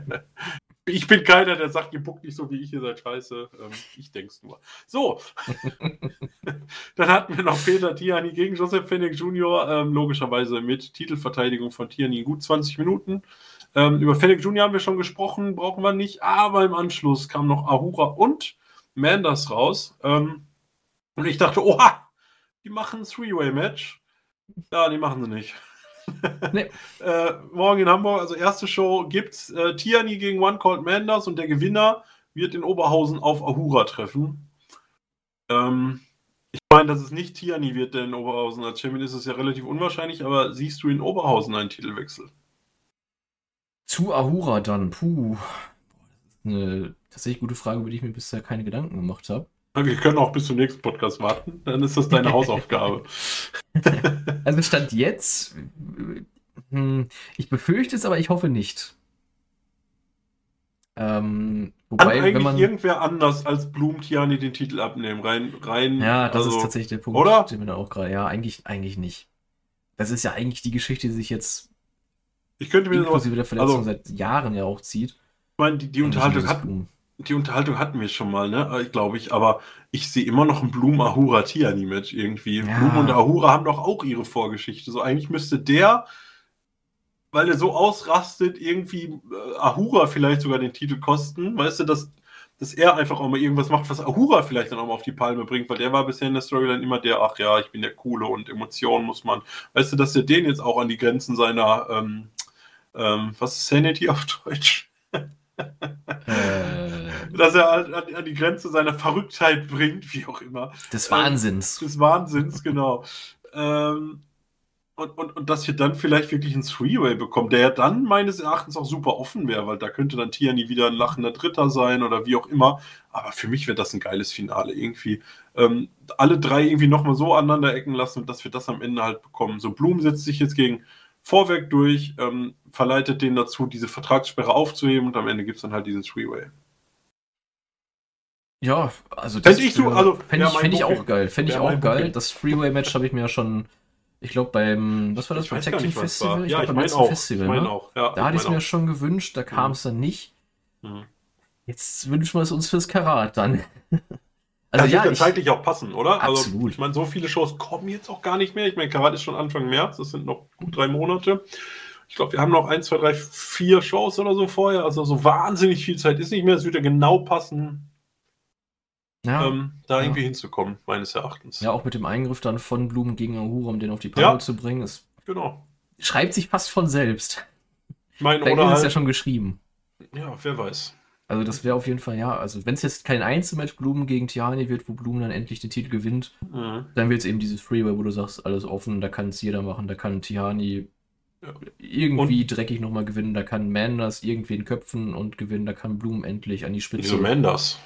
Speaker 1: Ich bin keiner, der sagt, ihr buckt nicht so wie ich, ihr seid scheiße. Ähm, ich denk's nur. So. Dann hatten wir noch Peter Tiani gegen Joseph Fenech Junior Ähm, logischerweise mit Titelverteidigung von Tiani gut zwanzig Minuten. Ähm, über Fenech Junior haben wir schon gesprochen, brauchen wir nicht. Aber im Anschluss kam noch Ahura und Manders raus. Ähm, und ich dachte, oha, die machen ein Three-Way-Match. Ja, die machen sie nicht. Nee. äh, morgen in Hamburg, also erste Show, gibt's äh, Tiani gegen One Called Manders und der Gewinner wird in Oberhausen auf Ahura treffen. Ähm, ich meine, dass es nicht Tiani wird, der in Oberhausen als Champion ist, ist ja relativ unwahrscheinlich, aber siehst du in Oberhausen einen Titelwechsel?
Speaker 2: Zu Ahura dann, puh. Das ist eine tatsächlich gute Frage, über die ich mir bisher keine Gedanken gemacht habe.
Speaker 1: Wir können auch bis zum nächsten Podcast warten, dann ist das deine Hausaufgabe.
Speaker 2: Also Stand jetzt, hm, ich befürchte es, aber ich hoffe nicht. Ähm, wobei,
Speaker 1: Kann eigentlich
Speaker 2: wenn man,
Speaker 1: irgendwer anders als Blum Tiani den Titel abnehmen? Rein, rein.
Speaker 2: Ja, das
Speaker 1: also,
Speaker 2: ist tatsächlich der Punkt.
Speaker 1: Oder?
Speaker 2: Den wir da auch gerade. Ja, eigentlich, eigentlich nicht. Das ist ja eigentlich die Geschichte, die sich jetzt
Speaker 1: ich könnte mir
Speaker 2: inklusive der Verletzung
Speaker 1: also,
Speaker 2: seit Jahren ja auch zieht.
Speaker 1: Ich meine, die, die Unterhaltung hat. Die Unterhaltung hatten wir schon mal, ne, glaube ich, aber ich sehe immer noch ein Blum-Ahura-Tiani-Match irgendwie. Ja. Blum und Ahura haben doch auch ihre Vorgeschichte. So eigentlich müsste der, weil er so ausrastet, irgendwie äh, Ahura vielleicht sogar den Titel kosten. Weißt du, dass, dass er einfach auch mal irgendwas macht, was Ahura vielleicht dann auch mal auf die Palme bringt, weil der war bisher in der Storyline immer der, ach ja, ich bin der Coole und Emotionen muss man. Weißt du, dass der den jetzt auch an die Grenzen seiner, ähm, ähm, was ist Sanity auf Deutsch? Dass er an, an die Grenze seiner Verrücktheit bringt, wie auch immer.
Speaker 2: Des Wahnsinns.
Speaker 1: Ähm, des Wahnsinns, genau. ähm, und, und, und dass wir dann vielleicht wirklich einen Three-Way bekommen, der ja dann meines Erachtens auch super offen wäre, weil da könnte dann Tiani wieder ein lachender Dritter sein oder wie auch immer. Aber für mich wäre das ein geiles Finale irgendwie. Ähm, alle drei irgendwie nochmal so aneinander ecken lassen, dass wir das am Ende halt bekommen. So, Blum setzt sich jetzt gegen Vorwerk durch, ähm, verleitet den dazu, diese Vertragssperre aufzuheben und am Ende gibt es dann halt diesen Three-Way.
Speaker 2: Ja, also das
Speaker 1: fände ich, so, also,
Speaker 2: fänd
Speaker 1: ja,
Speaker 2: ich, fänd ich auch geil. Fände ich
Speaker 1: ja,
Speaker 2: auch geil. Das Three-Way-Match habe ich mir ja schon, ich glaube beim, was war das,
Speaker 1: ich
Speaker 2: beim Tag Team Festival?
Speaker 1: Ich ja,
Speaker 2: glaub,
Speaker 1: ich
Speaker 2: beim
Speaker 1: meine
Speaker 2: letzten
Speaker 1: auch.
Speaker 2: Festival,
Speaker 1: ich mein
Speaker 2: ne?
Speaker 1: auch. Ja,
Speaker 2: da hatte ich es mir schon gewünscht, da kam es mhm. dann nicht.
Speaker 1: Mhm.
Speaker 2: Jetzt wünschen wir es uns fürs Karat dann.
Speaker 1: Also das ja, wird ja zeitlich auch passen, oder?
Speaker 2: Absolut.
Speaker 1: Also, ich meine, so viele Shows kommen jetzt auch gar nicht mehr. Ich meine, Karat ist schon Anfang März, das sind noch gut drei Monate. Ich glaube, wir haben noch eins, zwei, drei, vier Shows oder so vorher. Also so wahnsinnig viel Zeit ist nicht mehr. Es wird ja genau passen, ja, ähm, da ja. irgendwie hinzukommen, meines Erachtens.
Speaker 2: Ja, auch mit dem Eingriff dann von Blum gegen Ahura, um den auf die Palme ja, zu bringen. Es
Speaker 1: genau.
Speaker 2: schreibt sich fast von selbst.
Speaker 1: Ich meine,
Speaker 2: Vielleicht
Speaker 1: oder
Speaker 2: ist es
Speaker 1: halt,
Speaker 2: ja schon geschrieben.
Speaker 1: Ja, wer weiß.
Speaker 2: Also das wäre auf jeden Fall, ja, also wenn es jetzt kein Einzelmatch Blumen gegen Tiani wird, wo Blumen dann endlich den Titel gewinnt, mhm. dann wird es eben dieses Freeway, wo du sagst, alles offen, da kann es jeder machen, da kann Tiani ja. irgendwie und? dreckig nochmal gewinnen, da kann Manders irgendwen köpfen und gewinnen, da kann Blumen endlich an die Spitze.
Speaker 1: Wieso Manders?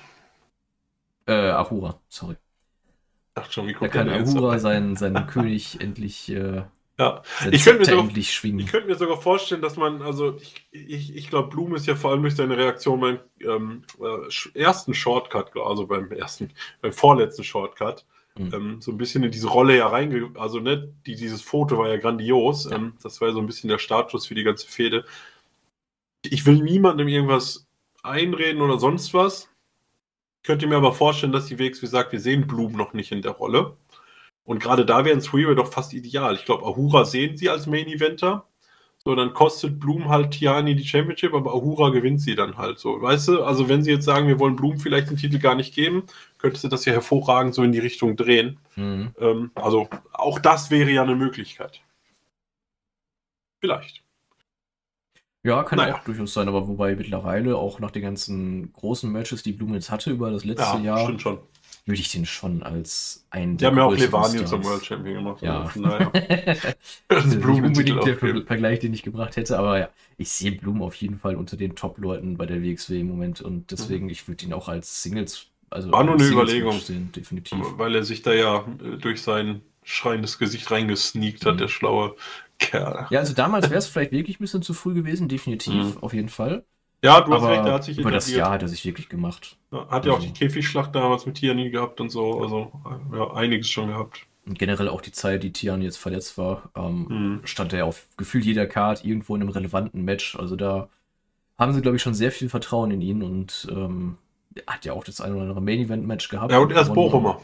Speaker 2: Äh, Ahura, sorry.
Speaker 1: Ach schon, wie
Speaker 2: da kann Ahura seinen, seinen König endlich äh,
Speaker 1: ja, ich könnte, mir sogar, ich könnte mir sogar vorstellen, dass man, also ich, ich, ich glaube, Blumen ist ja vor allem durch seine Reaktion beim ähm, äh, ersten Shortcut, also beim ersten, beim vorletzten Shortcut, mhm. ähm, so ein bisschen in diese Rolle ja reinge... Also, ne, die, dieses Foto war ja grandios. Ja. Ähm, das war ja so ein bisschen der Startschuss für die ganze Fehde. Ich will niemandem irgendwas einreden oder sonst was. Ich könnte mir aber vorstellen, dass die Wegs, wie gesagt, wir sehen Blumen noch nicht in der Rolle. Und gerade da wäre ein Three-Way doch fast ideal. Ich glaube, Ahura sehen sie als Main-Eventer. So, dann kostet Blumen halt Tiani die Championship, aber Ahura gewinnt sie dann halt so. Weißt du, also wenn sie jetzt sagen, wir wollen Blumen vielleicht den Titel gar nicht geben, könntest du das ja hervorragend so in die Richtung drehen. Mhm. Ähm, also auch das wäre ja eine Möglichkeit. Vielleicht.
Speaker 2: Ja, kann naja. auch durchaus sein, aber wobei mittlerweile auch nach den ganzen großen Matches, die Blumen jetzt hatte über das letzte ja, Jahr,
Speaker 1: stimmt schon.
Speaker 2: würde ich den schon als einen
Speaker 1: der Die haben ja auch Levanien zum World Champion gemacht.
Speaker 2: Ja.
Speaker 1: Naja.
Speaker 2: Das ist nicht unbedingt der Ver Vergleich, den ich gebracht hätte, aber ja, ich sehe Blumen auf jeden Fall unter den Top-Leuten bei der W X W im Moment und deswegen, mhm. ich würde ihn auch als Singles, also
Speaker 1: war nur eine Überlegung,
Speaker 2: sehen, definitiv.
Speaker 1: Weil er sich da ja durch sein schreiendes Gesicht reingesneakt hat, mhm. der schlaue Kerl.
Speaker 2: Ja, also damals wäre es vielleicht wirklich ein bisschen zu früh gewesen, definitiv, mhm. auf jeden Fall.
Speaker 1: Ja, du hast
Speaker 2: aber
Speaker 1: recht, er hat sich
Speaker 2: über das Jahr hat er sich wirklich gemacht.
Speaker 1: Ja, hat ja also. auch die Käfigschlacht damals mit Tiani gehabt und so, also ja, einiges schon gehabt.
Speaker 2: Und generell auch die Zeit, die Tiani jetzt verletzt war, ähm, mhm. stand er ja auf gefühlt jeder Card irgendwo in einem relevanten Match. Also da haben sie, glaube ich, schon sehr viel Vertrauen in ihn und ähm, hat ja auch das ein oder andere Main-Event-Match gehabt.
Speaker 1: Ja, und er ist Bochumer.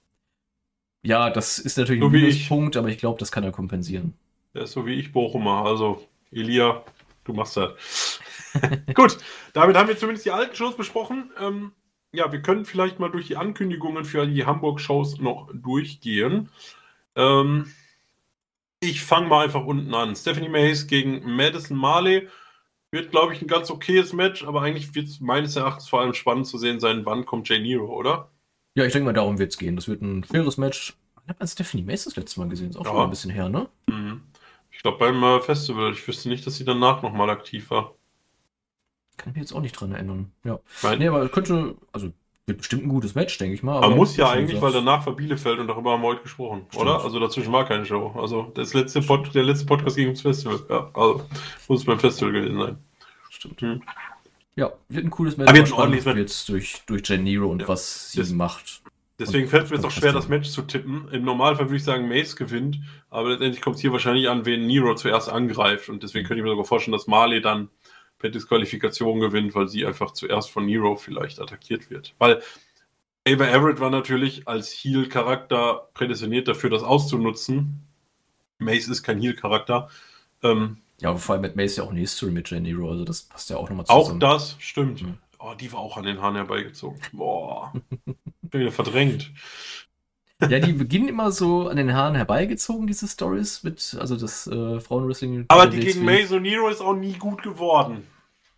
Speaker 2: Ja, das ist natürlich
Speaker 1: so
Speaker 2: ein Minuspunkt, aber ich glaube, das kann er kompensieren.
Speaker 1: Er ist so wie ich Bochumer, also Elia, du machst das. Gut, damit haben wir zumindest die alten Shows besprochen. Ähm, ja, wir können vielleicht mal durch die Ankündigungen für die Hamburg-Shows noch durchgehen. Ähm, ich fange mal einfach unten an. Stephanie Mays gegen Madison Marley wird, glaube ich, ein ganz okayes Match, aber eigentlich wird es meines Erachtens vor allem spannend zu sehen sein, wann kommt Jay Nero, oder?
Speaker 2: Ja, ich denke mal, darum wird es gehen. Das wird ein faires Match. Ich habe Stephanie Mays das letzte Mal gesehen, ist auch ja. schon mal ein bisschen her, ne?
Speaker 1: Mhm. Ich glaube beim äh, Festival. Ich wüsste nicht, dass sie danach nochmal aktiv war.
Speaker 2: Kann ich mich jetzt auch nicht dran erinnern. Ja. Nein. Nee, aber könnte, also wird bestimmt ein gutes Match, denke ich mal.
Speaker 1: Aber, aber muss ja eigentlich, weil danach war Bielefeld und darüber haben wir heute gesprochen, Stimmt. oder? Also dazwischen war keine Show. Also das letzte Pod, der letzte Podcast ging ums Festival. Ja, also muss es beim Festival gewesen sein.
Speaker 2: Stimmt. Hm. Ja, wird ein cooles Match.
Speaker 1: Aber jetzt ordentlich
Speaker 2: jetzt durch, durch Jen Nero und ja. was sie das macht.
Speaker 1: Deswegen fällt es mir jetzt auch schwer, das Match zu tippen. Im Normalfall würde ich sagen, Mace gewinnt, aber letztendlich kommt es hier wahrscheinlich an, wen Nero zuerst angreift. Und deswegen könnte ich mir sogar vorstellen, dass Marley dann per Disqualifikation gewinnt, weil sie einfach zuerst von Nero vielleicht attackiert wird. Weil Ava Everett war natürlich als Heel-Charakter prädestiniert dafür, das auszunutzen. Mace ist kein Heel-Charakter. Ähm,
Speaker 2: ja, aber vor allem mit Mace ja auch eine History mit Jay Nero, also das passt ja auch nochmal zusammen.
Speaker 1: Auch das stimmt. Mhm. Oh, die war auch an den Haaren herbeigezogen. Boah. Bin wieder verdrängt.
Speaker 2: Ja, die beginnen immer so an den Haaren herbeigezogen, diese Stories mit, also das äh, Frauenwrestling.
Speaker 1: Aber die gegen Mace und Nero ist auch nie gut geworden.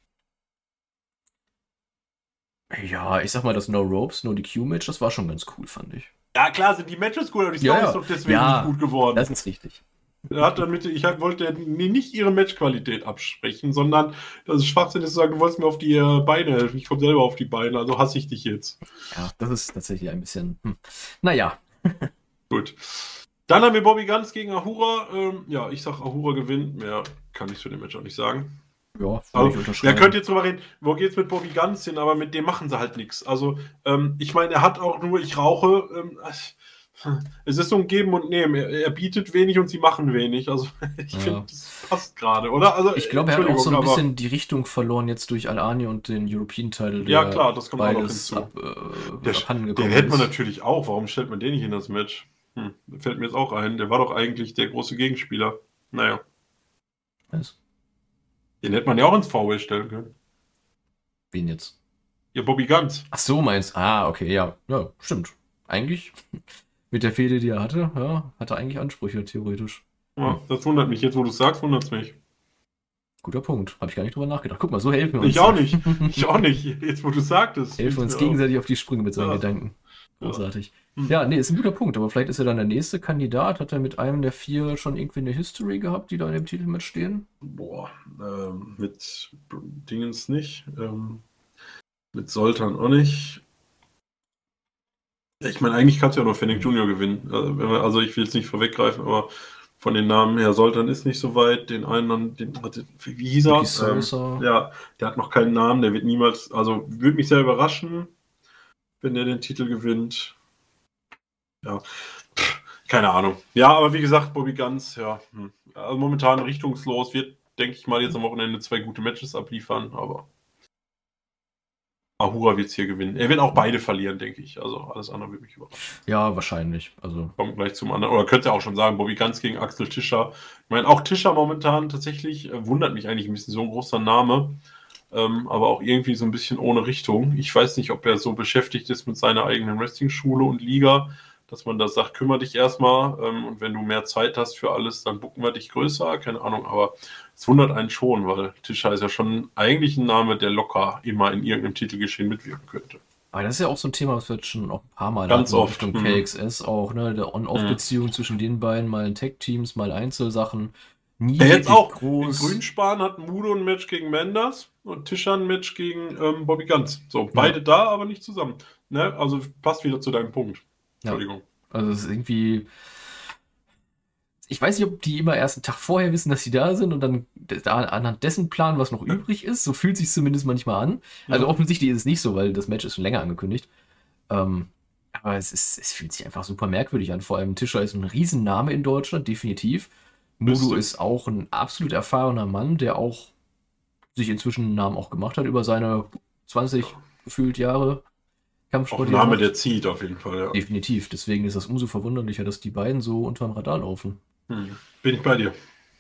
Speaker 2: Ja, ich sag mal, das No Ropes, No D Q-Match, das war schon ganz cool, fand ich.
Speaker 1: Ja, klar sind die Matches cool, aber die Story
Speaker 2: ja, ja.
Speaker 1: ist doch deswegen
Speaker 2: ja,
Speaker 1: nicht gut geworden.
Speaker 2: Das ist richtig.
Speaker 1: Er hat damit, ich wollte nicht ihre Matchqualität absprechen, sondern das ist Schwachsinn ist zu sagen, du wolltest mir auf die Beine helfen. Ich komme selber auf die Beine, also hasse ich dich jetzt.
Speaker 2: Ja, das ist tatsächlich ein bisschen. Hm. Naja.
Speaker 1: Gut. Dann haben wir Bobby Guns gegen Ahura. Ähm, ja, ich sag, Ahura gewinnt. Mehr kann ich zu dem Match auch nicht sagen.
Speaker 2: Ja,
Speaker 1: also, wer könnte jetzt drüber reden, wo geht's mit Bobby Guns hin, aber mit dem machen sie halt nichts. Also, ähm, ich meine, er hat auch nur, ich rauche. Ähm, Es ist so ein Geben und Nehmen. Er, er bietet wenig und sie machen wenig. Also ich ja. finde, das passt gerade, oder? Also,
Speaker 2: ich glaube, er hat auch so ein bisschen die Richtung verloren jetzt durch Al-Ani und den European-Title.
Speaker 1: Ja, klar, das kommt auch noch hinzu.
Speaker 2: Ab, äh,
Speaker 1: der, den hätte man natürlich auch. Warum stellt man den nicht in das Match? Hm, fällt mir jetzt auch ein. Der war doch eigentlich der große Gegenspieler. Naja.
Speaker 2: Was?
Speaker 1: Den hätte man ja auch ins V W stellen können.
Speaker 2: Wen jetzt?
Speaker 1: Ja, Bobby Guns.
Speaker 2: Ach so, meinst du? Ah, okay, ja. Ja, stimmt. Eigentlich... Mit der Fehde, die er hatte, ja, hat er eigentlich Ansprüche, theoretisch.
Speaker 1: Ja, das wundert mich. Jetzt, wo du es sagst, wundert es mich.
Speaker 2: Guter Punkt. Habe ich gar nicht drüber nachgedacht. Guck mal, so helfen wir uns.
Speaker 1: Ich auch nicht. Ich auch nicht. Jetzt, wo du sagtest.
Speaker 2: Helfen wir uns gegenseitig auf die Sprünge mit seinen ja. Gedanken. Großartig. Ja. ja, nee, ist ein guter Punkt. Aber vielleicht ist er dann der nächste Kandidat. Hat er mit einem der vier schon irgendwie eine History gehabt, die da in dem Titel mitstehen?
Speaker 1: Boah, ähm, mit Dingens nicht. Ähm, mit Zoltan auch nicht. Ich meine, eigentlich kannst du ja nur Fennec Junior gewinnen. Also, also ich will jetzt nicht vorweggreifen, aber von den Namen her, Zoltan ist nicht so weit. Den einen, den, wie hieß er? Ähm, ja, der hat noch keinen Namen, der wird niemals, also würde mich sehr überraschen, wenn der den Titel gewinnt. Ja, Pff, keine Ahnung. Ja, aber wie gesagt, Bobby Guns, ja, hm. also momentan richtungslos, wird, denke ich mal, jetzt am Wochenende zwei gute Matches abliefern, aber Ahura wird es hier gewinnen. Er wird auch beide verlieren, denke ich. Also alles andere würde mich überraschen.
Speaker 2: Ja, wahrscheinlich. Also
Speaker 1: kommt gleich zum anderen. Oder könnte auch schon sagen, Bobby Guns gegen Axel Tischer. Ich meine, auch Tischer momentan tatsächlich äh, wundert mich eigentlich ein bisschen, so ein großer Name. Ähm, aber auch irgendwie so ein bisschen ohne Richtung. Ich weiß nicht, ob er so beschäftigt ist mit seiner eigenen Wrestling-Schule und Liga, dass man da sagt, kümmere dich erstmal ähm, und wenn du mehr Zeit hast für alles, dann bucken wir dich größer. Keine Ahnung, aber es wundert einen schon, weil Tischer ist ja schon eigentlich ein Name, der locker immer in irgendeinem Titelgeschehen mitwirken könnte.
Speaker 2: Aber das ist ja auch so ein Thema, was wir jetzt schon auch ein paar Mal
Speaker 1: ganz oft
Speaker 2: Richtung K X S auch, ne, der On-Off-Beziehung mhm. zwischen den beiden, mal in Tag-Teams, mal Einzelsachen.
Speaker 1: Nie ja, jetzt auch groß. In Grünspan hat Mudo ein Match gegen Mendes und Tischer ein Match gegen ähm, Bobby Guns. So, beide ja. da, aber nicht zusammen. Ne? Also passt wieder zu deinem Punkt. Entschuldigung.
Speaker 2: Ja. Also es ist irgendwie... Ich weiß nicht, ob die immer erst einen Tag vorher wissen, dass sie da sind und dann da anhand dessen planen, was noch ja. übrig ist. So fühlt sich zumindest manchmal an. Also ja. offensichtlich ist es nicht so, weil das Match ist schon länger angekündigt. Ähm, aber es, ist, es fühlt sich einfach super merkwürdig an. Vor allem Tischer ist ein Riesenname in Deutschland, definitiv. Mudo ist auch ein absolut erfahrener Mann, der auch sich inzwischen einen Namen auch gemacht hat über seine zwanzig gefühlt Jahre Kampfsport.
Speaker 1: Auch ein Name, der zieht auf jeden Fall, ja.
Speaker 2: Definitiv. Deswegen ist das umso verwunderlicher, dass die beiden so unterm Radar laufen.
Speaker 1: Hm. Bin ich bei dir.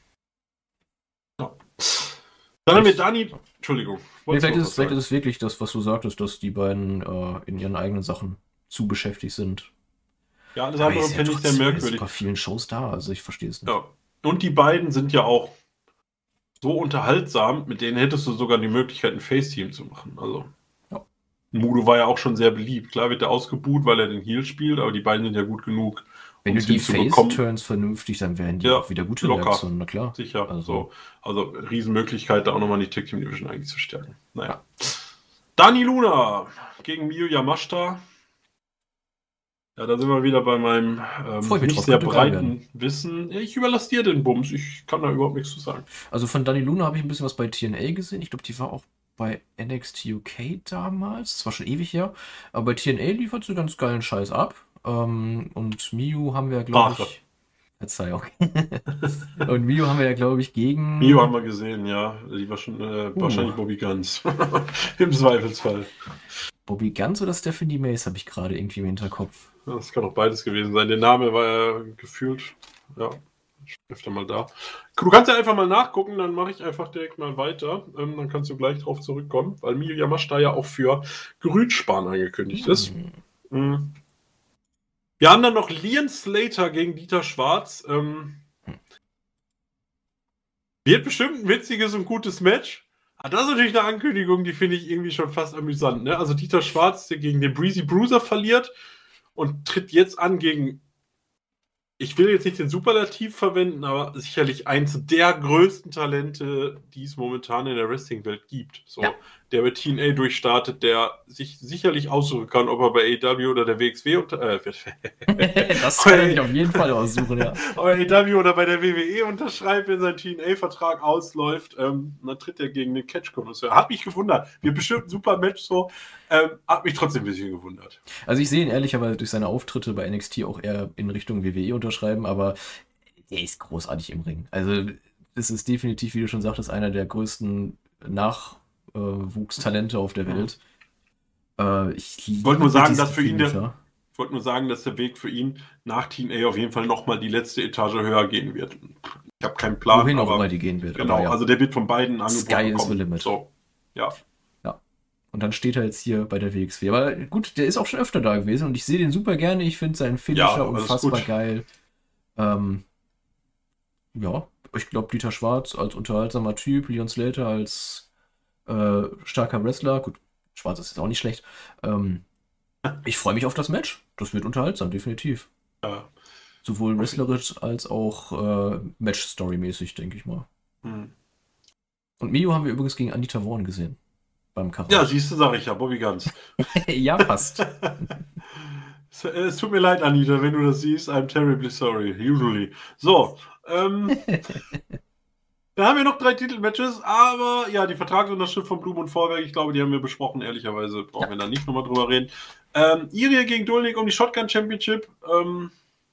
Speaker 1: Ja. Dann haben wir Dani. Entschuldigung.
Speaker 2: Nee, vielleicht, ist, vielleicht ist es wirklich das, was du sagtest, dass die beiden äh, in ihren eigenen Sachen zu beschäftigt sind.
Speaker 1: Ja, alles andere finde ich sehr merkwürdig.
Speaker 2: Bei vielen Shows da, also ich verstehe es nicht.
Speaker 1: Ja. Und die beiden sind ja auch so unterhaltsam, mit denen hättest du sogar die Möglichkeit, ein Face-Team zu machen. Also.
Speaker 2: Ja.
Speaker 1: Mudo war ja auch schon sehr beliebt. Klar wird er ausgebuht, weil er den Heel spielt, aber die beiden sind ja gut genug.
Speaker 2: Wenn du die Face-Turns vernünftig, dann wären die ja, auch wieder gute
Speaker 1: locker.
Speaker 2: Reaktionen, na klar.
Speaker 1: Sicher. Also, so. also Riesenmöglichkeit, da auch nochmal die Tag Team Division eigentlich zu stärken. Naja. Ja. Dani Luna gegen Miyu Yamashita. Ja, da sind wir wieder bei meinem ähm, nicht sehr breiten Wissen. Ich überlasse dir den Bums. Ich kann da überhaupt nichts zu sagen.
Speaker 2: Also von Dani Luna habe ich ein bisschen was bei T N A gesehen. Ich glaube, die war auch bei N X T U K damals. Das war schon ewig her. Aber bei T N A liefert sie ganz geilen Scheiß ab. Ähm, und Miyu haben wir, glaube ich... Verzeihung. Und Miyu haben wir ja, glaube ich, gegen...
Speaker 1: Miyu haben wir gesehen, ja. Die war schon äh, uh. wahrscheinlich Bobby Guns. Im Zweifelsfall.
Speaker 2: Bobby Guns oder Stephanie Mace habe ich gerade irgendwie im Hinterkopf.
Speaker 1: Ja, das kann auch beides gewesen sein. Der Name war ja gefühlt, ja, öfter mal da. Du kannst ja einfach mal nachgucken, dann mache ich einfach direkt mal weiter. Ähm, dann kannst du gleich drauf zurückkommen, weil Miyu Yamashita ja auch für Grünspan angekündigt hm. ist. Mhm. Wir haben dann noch Liam Slater gegen Dieter Schwarz. Ähm, wird bestimmt ein witziges und gutes Match. Ah, das ist natürlich eine Ankündigung, die finde ich irgendwie schon fast amüsant. Ne? Also Dieter Schwarz, der gegen den Breezy Bruiser verliert und tritt jetzt an gegen, ich will jetzt nicht den Superlativ verwenden, aber sicherlich eins der größten Talente, die es momentan in der Wrestling-Welt gibt. So, ja. Der bei T N A durchstartet, der sich sicherlich aussuchen kann, ob er bei A E W oder der W X W unter... Äh,
Speaker 2: das kann er sich auf jeden Fall aussuchen, ja.
Speaker 1: Ob er A E W oder bei der W W E unterschreibt, wenn sein T N A-Vertrag ausläuft, ähm, dann tritt er gegen den Catch-Kommissar. Hat mich gewundert. Wir bestimmt ein super Match so. Ähm, hat mich trotzdem ein bisschen gewundert.
Speaker 2: Also ich sehe ihn ehrlicherweise durch seine Auftritte bei N X T auch eher in Richtung W W E unterschreiben, aber er ist großartig im Ring. Also das ist definitiv, wie du schon sagtest, einer der größten Nachwuchstalente auf der Welt. Äh, ich
Speaker 1: wollte nur sagen, dass für ihn der, ich wollte nur sagen, dass der Weg für ihn nach T N A auf jeden Fall nochmal die letzte Etage höher gehen wird. Ich habe keinen Plan.
Speaker 2: Wohin auch immer die gehen wird.
Speaker 1: Genau, ja. Also der wird von beiden
Speaker 2: angeboten. Sky is the limit.
Speaker 1: So, ja.
Speaker 2: Und dann steht er jetzt hier bei der W X W. Aber gut, der ist auch schon öfter da gewesen und ich sehe den super gerne. Ich finde seinen Finisher ja, unfassbar geil. Ähm, ja, ich glaube, Dieter Schwarz als unterhaltsamer Typ, Leon Slater als äh, starker Wrestler. Gut, Schwarz ist jetzt auch nicht schlecht. Ähm, ich freue mich auf das Match. Das wird unterhaltsam, definitiv.
Speaker 1: Ja.
Speaker 2: Sowohl wrestlerisch als auch äh, Match-Story-mäßig, denke ich mal. Hm. Und Mio haben wir übrigens gegen Anita Vaughn gesehen. Beim Karat.
Speaker 1: Ja, siehst du, sag ich ja, Bobby Guns.
Speaker 2: Ja, passt.
Speaker 1: es, es tut mir leid, Anita, wenn du das siehst. I'm terribly sorry, usually. So, ähm... Dann haben wir noch drei Titelmatches, aber ja, die Vertragsunterschrift von Blum und Vorwerk, ich glaube, die haben wir besprochen. Ehrlicherweise brauchen ja. wir da nicht nochmal drüber reden. Ähm, Irie gegen Dolnik um die Shotgun Championship. Ähm,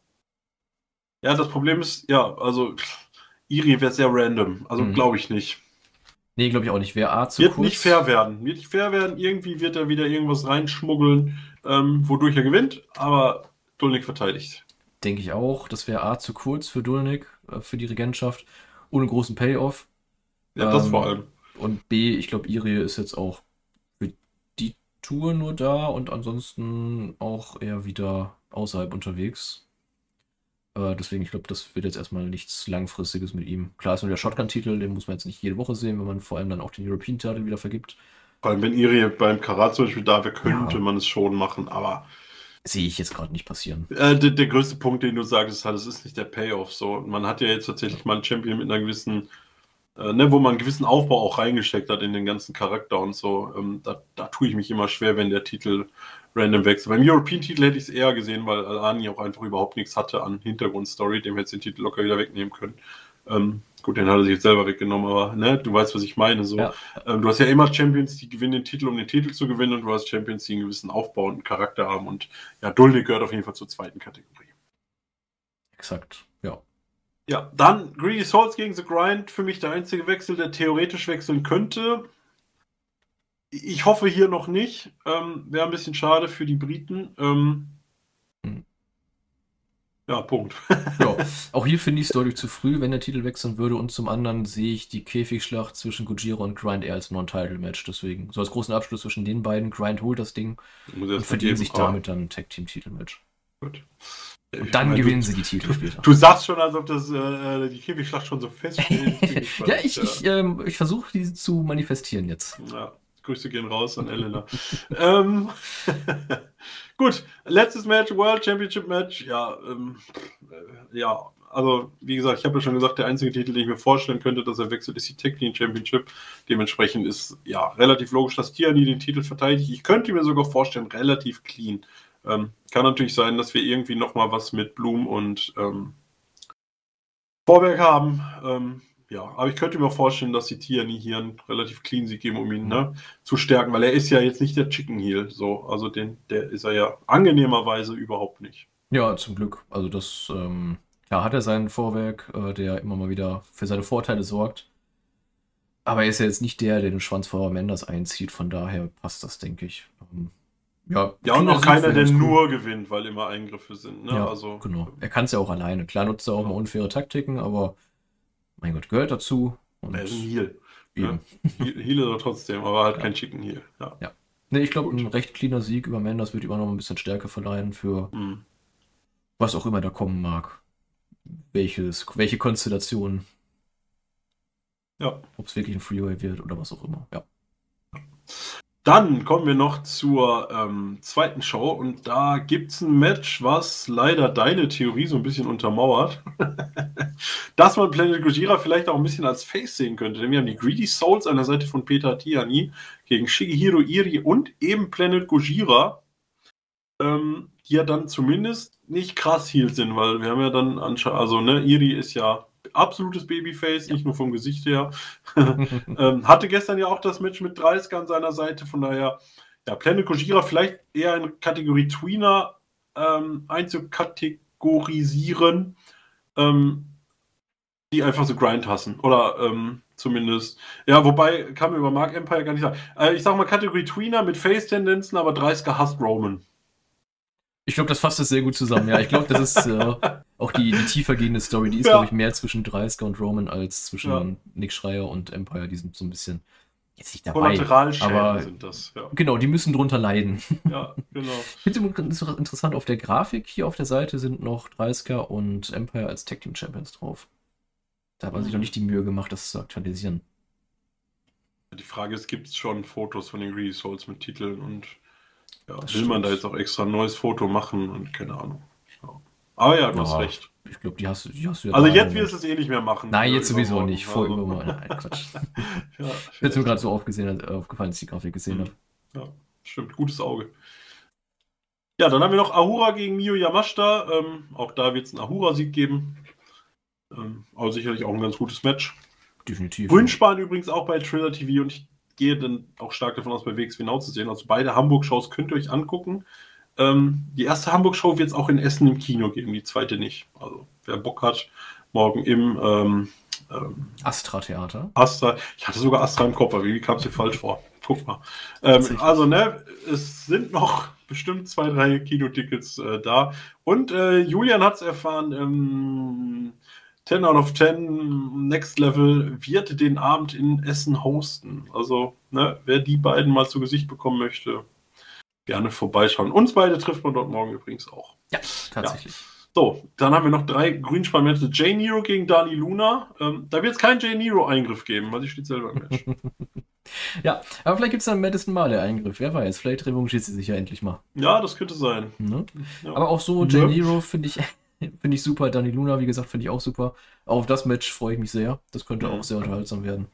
Speaker 1: ja, das Problem ist, ja, also Irie wäre sehr random. Also mhm. glaube ich nicht.
Speaker 2: Nee, glaube ich auch nicht. Wäre A zu
Speaker 1: Wird
Speaker 2: kurz.
Speaker 1: nicht fair werden. Wird nicht fair werden. Irgendwie wird er wieder irgendwas reinschmuggeln, ähm, wodurch er gewinnt, aber Dolnik verteidigt.
Speaker 2: Denke ich auch. Das wäre A zu kurz für Dolnik, äh, für die Regentschaft. Ohne großen Payoff.
Speaker 1: Ja, das
Speaker 2: ähm,
Speaker 1: vor allem.
Speaker 2: Und B, ich glaube, Irie ist jetzt auch für die Tour nur da und ansonsten auch eher wieder außerhalb unterwegs. Äh, deswegen, ich glaube, das wird jetzt erstmal nichts Langfristiges mit ihm. Klar ist nur der Shotgun-Titel, den muss man jetzt nicht jede Woche sehen, wenn man vor allem dann auch den European-Titel wieder vergibt.
Speaker 1: Vor allem, wenn Irie beim Karat zum Beispiel da wäre, könnte ja. man es schon machen, aber
Speaker 2: sehe ich jetzt gerade nicht passieren.
Speaker 1: Äh, der, der größte Punkt, den du sagst, ist halt, es ist nicht der Payoff. So, man hat ja jetzt tatsächlich mal einen Champion mit einer gewissen, äh, ne, wo man einen gewissen Aufbau auch reingesteckt hat in den ganzen Charakter und so. Ähm, da, da tue ich mich immer schwer, wenn der Titel random wechselt. Beim European-Titel hätte ich es eher gesehen, weil Al-Ani auch einfach überhaupt nichts hatte an Hintergrundstory, dem hätte den Titel locker wieder wegnehmen können. Ähm, gut, den hat er sich jetzt selber weggenommen, aber ne, du weißt, was ich meine. So. Ja. Ähm, du hast ja immer Champions, die gewinnen den Titel, um den Titel zu gewinnen, und du hast Champions, die einen gewissen Aufbau und einen Charakter haben. Und ja, Dolnik gehört auf jeden Fall zur zweiten Kategorie.
Speaker 2: Exakt, ja.
Speaker 1: Ja, dann Greedy Souls gegen The Grind. Für mich der einzige Wechsel, der theoretisch wechseln könnte. Ich hoffe hier noch nicht. Ähm, Wäre ein bisschen schade für die Briten. Ähm, hm. Ja, Punkt.
Speaker 2: Ja, auch hier finde ich es deutlich zu früh, wenn der Titel wechseln würde. Und zum anderen sehe ich die Käfigschlacht zwischen Gojira und Grind eher als Non-Title-Match. Deswegen, so als großen Abschluss zwischen den beiden. Grind holt das Ding und verdienen sich damit dann ein Tag-Team-Titel-Match. Gut. Und dann meine, gewinnen du, sie die Titel später.
Speaker 1: Du sagst schon, als ob das, äh, die Käfigschlacht schon so feststeht.
Speaker 2: ja, ich, ich, ähm, ich versuche, die zu manifestieren jetzt.
Speaker 1: Ja, Grüße gehen raus an Elena. ähm, Gut, letztes Match, World Championship Match. Ja, ähm, äh, ja, also wie gesagt, ich habe ja schon gesagt, der einzige Titel, den ich mir vorstellen könnte, dass er wechselt, ist die Tag Team Championship. Dementsprechend ist ja relativ logisch, dass Tiani den Titel verteidigt. Ich könnte mir sogar vorstellen, relativ clean. Ähm, kann natürlich sein, dass wir irgendwie nochmal was mit Blum und ähm, Vorwerk haben. Ähm, ja, aber ich könnte mir auch vorstellen, dass die Tiani hier einen relativ clean Sieg geben, um ihn ne, zu stärken, weil er ist ja jetzt nicht der Chicken Heel. So, also den, der ist er ja angenehmerweise überhaupt nicht.
Speaker 2: Ja, zum Glück. Also das, ähm, ja, hat er seinen Vorwerk, äh, der immer mal wieder für seine Vorteile sorgt. Aber er ist ja jetzt nicht der, der den Schwanz vor Mendes einzieht, von daher passt das, denke ich. Ähm, Ja,
Speaker 1: ja, und auch keiner, der nur cool. gewinnt, weil immer Eingriffe sind. Ne?
Speaker 2: Ja,
Speaker 1: also,
Speaker 2: genau. Er kann es ja auch alleine. Klar nutzt er auch ja. mal unfaire Taktiken, aber mein Gott, gehört dazu. Und
Speaker 1: er ist ein Heel. Ne? Heel ist er trotzdem, aber halt ja. kein Chicken Heel. Ja.
Speaker 2: ja. Ne, ich glaube, ein recht cleaner Sieg über Mendes wird immer noch ein bisschen Stärke verleihen für mhm. was auch immer da kommen mag. Welches, welche Konstellation.
Speaker 1: Ja.
Speaker 2: Ob es wirklich ein Freeway wird oder was auch immer. Ja.
Speaker 1: Dann kommen wir noch zur ähm, zweiten Show und da gibt es ein Match, was leider deine Theorie so ein bisschen untermauert. Dass man Planet Gojira vielleicht auch ein bisschen als Face sehen könnte. Denn wir haben die Greedy Souls an der Seite von Peter Tiani gegen Shigehiro Irie und eben Planet Gojira, ähm, die ja dann zumindest nicht krass Heel sind, weil wir haben ja dann anscheinend, also ne, Irie ist ja absolutes Babyface, nicht nur vom Gesicht her. ähm, hatte gestern ja auch das Match mit dreißig an seiner Seite, von daher, ja, Planet Gojira vielleicht eher in Kategorie Tweener ähm, einzukategorisieren, ähm, die einfach so Grind hassen. Oder ähm, zumindest, ja, wobei, kann man über Mark Empire gar nicht sagen. Äh, ich sag mal Kategorie Tweener mit Face-Tendenzen, aber dreißiger hasst Roman.
Speaker 2: Ich glaube, das fasst das sehr gut zusammen. Ja, ich glaube, das ist äh, auch die, die tiefer gehende Story. Die ist, ja. glaube ich, mehr zwischen dreißiger und Roman als zwischen ja. Nick Schreier und Empire. Die sind so ein bisschen jetzt nicht dabei. Aber
Speaker 1: sind das, ja.
Speaker 2: Genau, die müssen drunter leiden.
Speaker 1: Ja, genau.
Speaker 2: Ich finde es interessant, auf der Grafik hier auf der Seite sind noch dreißiger und Empire als Tag Team Champions drauf. Da hat man sich noch nicht die Mühe gemacht, das zu aktualisieren.
Speaker 1: Die Frage ist, gibt es schon Fotos von den Greedy Souls mit Titeln und ja, will stimmt. man da jetzt auch extra ein neues Foto machen und keine Ahnung. Ja. Aber ja, du ja, hast recht.
Speaker 2: Ich glaube, die hast, die hast du ja.
Speaker 1: Also jetzt wirst du es eh nicht mehr machen.
Speaker 2: Nein, jetzt sowieso nicht. Vor also. übermorgen. Nein, Quatsch. Ja, ich bin mir gerade so aufgesehen, aufgefallen, als ich die Grafik gesehen habe.
Speaker 1: Ja, stimmt. Gutes Auge. Ja, dann haben wir noch Ahura gegen Miyu Yamashita. Ähm, auch da wird es einen Ahura-Sieg geben. Ähm, aber sicherlich auch ein ganz gutes Match.
Speaker 2: Definitiv.
Speaker 1: Grünspan übrigens auch bei Triller T V und ich gehe dann auch stark davon aus, bei W X W Now zu sehen. Also beide Hamburg-Shows könnt ihr euch angucken. Ähm, die erste Hamburg-Show wird es auch in Essen im Kino geben, die zweite nicht. Also wer Bock hat, morgen im ähm, ähm,
Speaker 2: Astra-Theater.
Speaker 1: Astra. Ich hatte sogar Astra im Kopf, aber wie kam es dir falsch vor? Guck mal. Ähm, also, ne, es sind noch bestimmt zwei, drei Kinotickets äh, da. Und äh, Julian hat es erfahren, ähm, ten out of ten Next Level wird den Abend in Essen hosten. Also, ne, wer die beiden mal zu Gesicht bekommen möchte, gerne vorbeischauen. Uns beide trifft man dort morgen übrigens auch.
Speaker 2: Ja, tatsächlich. Ja.
Speaker 1: So, dann haben wir noch drei Grünspan-Matches. Jay Nero gegen Dani Luna. Ähm, da wird es keinen Jay Nero-Eingriff geben, weil sie steht selber im Match.
Speaker 2: Ja, aber vielleicht gibt es dann Madison Marley Eingriff. Wer weiß, vielleicht revanchiert sie sich ja endlich mal.
Speaker 1: Ja, das könnte sein.
Speaker 2: Ne? Ja. Aber auch so, Jay Nero finde ich, find ich super. Dani Luna, wie gesagt, finde ich auch super. Auch auf das Match freue ich mich sehr. Das könnte auch sehr unterhaltsam werden.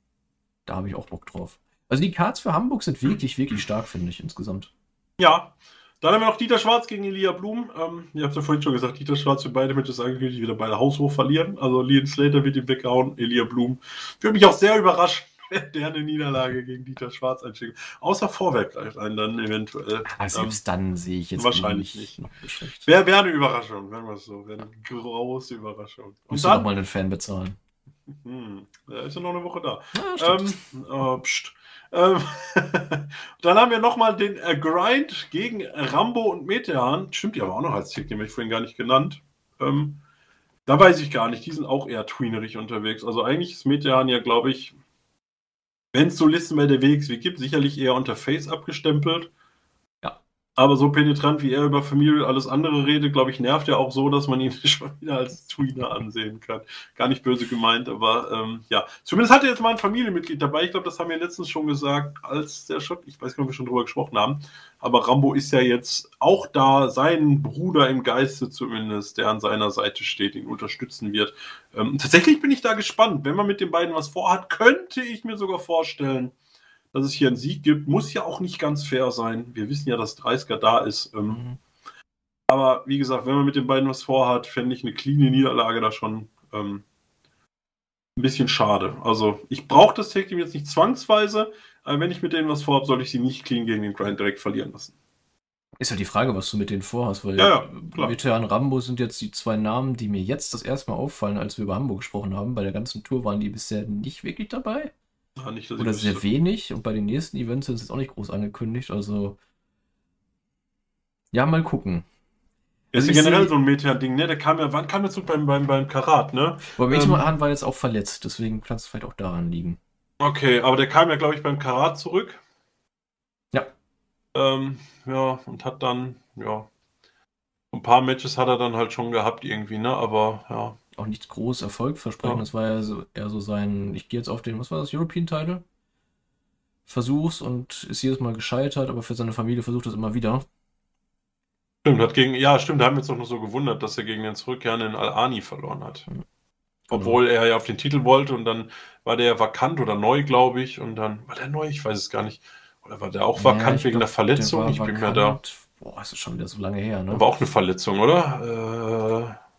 Speaker 2: Da habe ich auch Bock drauf. Also die Cards für Hamburg sind wirklich, wirklich stark, finde ich, insgesamt.
Speaker 1: Ja. Dann haben wir noch Dieter Schwarz gegen Elia Blum. Ähm, ihr habt ja vorhin schon gesagt, Dieter Schwarz für beide Matches angekündigt, wieder beide haushoch verlieren. Also Leon Slater wird ihn weggehauen, Elia Blum. Würde mich auch sehr überraschen, wenn der eine Niederlage gegen Dieter Schwarz einschickt. Außer Vorwerk gleich ein, dann eventuell.
Speaker 2: Ah, selbst ähm, dann sehe ich jetzt
Speaker 1: wahrscheinlich nicht. nicht. Wäre wär eine Überraschung, wenn wir es so. Wäre eine große Überraschung.
Speaker 2: Musst du doch mal einen Fan bezahlen.
Speaker 1: Hm, da ist ja noch eine Woche da.
Speaker 2: Ja,
Speaker 1: ähm, oh, pst. Ähm, dann haben wir nochmal den äh, Grind gegen Rambo und Metehan. Stimmt die aber auch noch als Tick, den habe ich vorhin gar nicht genannt. Ähm, da weiß ich gar nicht. Die sind auch eher tweenerig unterwegs. Also eigentlich ist Metehan ja, glaube ich, wenn es so Listen bei der W X W gibt, sicherlich eher unter Face abgestempelt.
Speaker 2: Ja.
Speaker 1: Aber so penetrant, wie er über Familie und alles andere redet, glaube ich, nervt er auch so, dass man ihn schon wieder als Tweener ansehen kann. Gar nicht böse gemeint, aber ähm, ja. Zumindest hat er jetzt mal ein Familienmitglied dabei. Ich glaube, das haben wir letztens schon gesagt, als der Shot, ich weiß gar nicht, ob wir schon drüber gesprochen haben, aber Rambo ist ja jetzt auch da, sein Bruder im Geiste zumindest, der an seiner Seite steht, ihn unterstützen wird. Ähm, tatsächlich bin ich da gespannt. Wenn man mit den beiden was vorhat, könnte ich mir sogar vorstellen, dass es hier einen Sieg gibt, muss ja auch nicht ganz fair sein. Wir wissen ja, dass dreißiger da ist. Ähm, mhm. Aber wie gesagt, wenn man mit den beiden was vorhat, fände ich eine cleane Niederlage da schon ähm, ein bisschen schade. Also ich brauche das Tag Team jetzt nicht zwangsweise, aber wenn ich mit denen was vorhabe, soll ich sie nicht clean gegen den Grind direkt verlieren lassen.
Speaker 2: Ist ja die Frage, was du mit denen vorhast, weil
Speaker 1: ja, ja,
Speaker 2: Metehan und Rambo sind jetzt die zwei Namen, die mir jetzt das erste Mal auffallen, als wir über Hamburg gesprochen haben. Bei der ganzen Tour waren die bisher nicht wirklich dabei.
Speaker 1: Ja, nicht,
Speaker 2: oder sehr wüsste. wenig und bei den nächsten Events sind es jetzt auch nicht groß angekündigt, also ja, mal gucken.
Speaker 1: Ist ja generell seh... so ein Meteor-Ding, ne? Der kam ja, wann kam der Zug beim, beim, beim Karat, ne?
Speaker 2: Aber Meteor ähm, war jetzt auch verletzt, deswegen kann es vielleicht auch daran liegen.
Speaker 1: Okay, aber der kam ja, glaube ich, beim Karat zurück.
Speaker 2: Ja.
Speaker 1: Ähm, ja, und hat dann, ja, ein paar Matches hat er dann halt schon gehabt irgendwie, ne? Aber, ja.
Speaker 2: Auch nicht groß Erfolg versprechen. Ja. Das war ja so, eher so sein, ich gehe jetzt auf den, was war das, European Title? Versuch's und ist jedes Mal gescheitert, aber für seine Familie versucht es immer wieder.
Speaker 1: Stimmt, hat gegen, ja, stimmt, da haben wir uns doch noch so gewundert, dass er gegen den zurückkehrenden Al-Ani verloren hat. Mhm. Obwohl er ja auf den Titel wollte und dann war der vakant oder neu, glaube ich, und dann, war der neu? Ich weiß es gar nicht. Oder war der auch vakant ja, wegen glaub, der Verletzung? Der ich bin mir da.
Speaker 2: Boah, ist schon wieder so lange her, ne?
Speaker 1: War auch eine Verletzung, oder? Äh.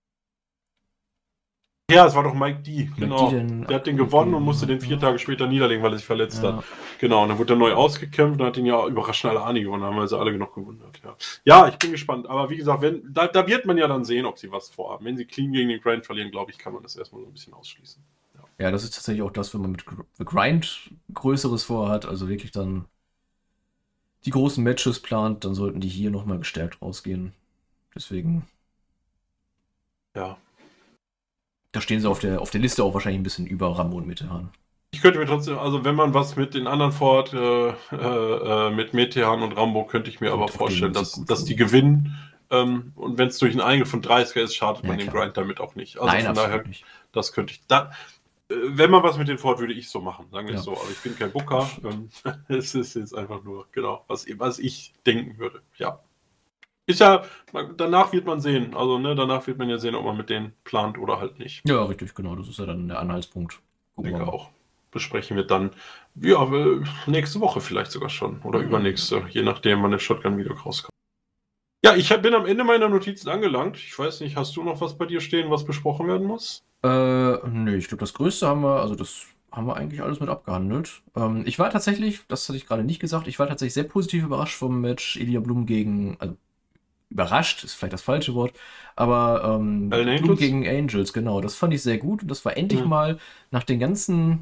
Speaker 1: Ja, es war doch Mike D. Genau. Denn, der hat den gewonnen und musste den vier Tage später niederlegen, weil er sich verletzt ja. hat. Genau, und dann wurde er neu ausgekämpft und hat ihn ja überraschend alle Ani gewonnen, haben wir also alle noch gewundert. Ja. ja, ich bin gespannt. Aber wie gesagt, wenn, da, da wird man ja dann sehen, ob sie was vorhaben. Wenn sie clean gegen den Grind verlieren, glaube ich, kann man das erstmal so ein bisschen ausschließen.
Speaker 2: Ja. ja, das ist tatsächlich auch das, wenn man mit The Grind Größeres vorhat, also wirklich dann die großen Matches plant, dann sollten die hier nochmal gestärkt rausgehen. Deswegen.
Speaker 1: Ja.
Speaker 2: Da stehen sie auf der, auf der Liste auch wahrscheinlich ein bisschen über Rambo und Metehan.
Speaker 1: Ich könnte mir trotzdem, also wenn man was mit den anderen vorhat, äh, äh, mit Metehan und Rambo, könnte ich mir und aber vorstellen, dass, dass die gewinnen. Ähm, und wenn es durch einen Eingel von dreißiger ist, schadet
Speaker 2: Ja,
Speaker 1: man den
Speaker 2: klar.
Speaker 1: Grind damit auch nicht. Also
Speaker 2: Nein,
Speaker 1: von
Speaker 2: absolut
Speaker 1: daher,
Speaker 2: nicht.
Speaker 1: das könnte ich. Da, äh, wenn man was mit denen vorhat, würde ich so machen, sagen wir
Speaker 2: Ja.
Speaker 1: es so. Aber ich bin kein Booker. Ähm, es ist jetzt einfach nur, genau, was, was ich denken würde. Ja. Ist ja, man- danach wird man sehen. Also, ne, danach wird man ja sehen, ob man mit denen plant oder halt nicht.
Speaker 2: Ja, richtig, genau. Das ist ja dann der Anhaltspunkt.
Speaker 1: Ich
Speaker 2: Gucken
Speaker 1: denke
Speaker 2: wir mal.
Speaker 1: auch. Besprechen wir dann, ja, äh, nächste Woche vielleicht sogar schon. Oder
Speaker 2: Mhm.
Speaker 1: übernächste, je nachdem, wann der Shotgun-Video rauskommt. Ja, ich hab- bin am Ende meiner Notizen angelangt. Ich weiß nicht, hast du noch was bei dir stehen, was besprochen werden muss?
Speaker 2: Äh, nö, ich glaube, das Größte haben wir, also das haben wir eigentlich alles mit abgehandelt. Ähm, ich war tatsächlich, das hatte ich gerade nicht gesagt, ich war tatsächlich sehr positiv überrascht vom Match Ilya Blum gegen, also überrascht ist vielleicht das falsche Wort, aber ähm,
Speaker 1: Allen
Speaker 2: Blum
Speaker 1: Angels?
Speaker 2: gegen Angels, genau, das fand ich sehr gut und das war endlich
Speaker 1: Mhm.
Speaker 2: mal nach den ganzen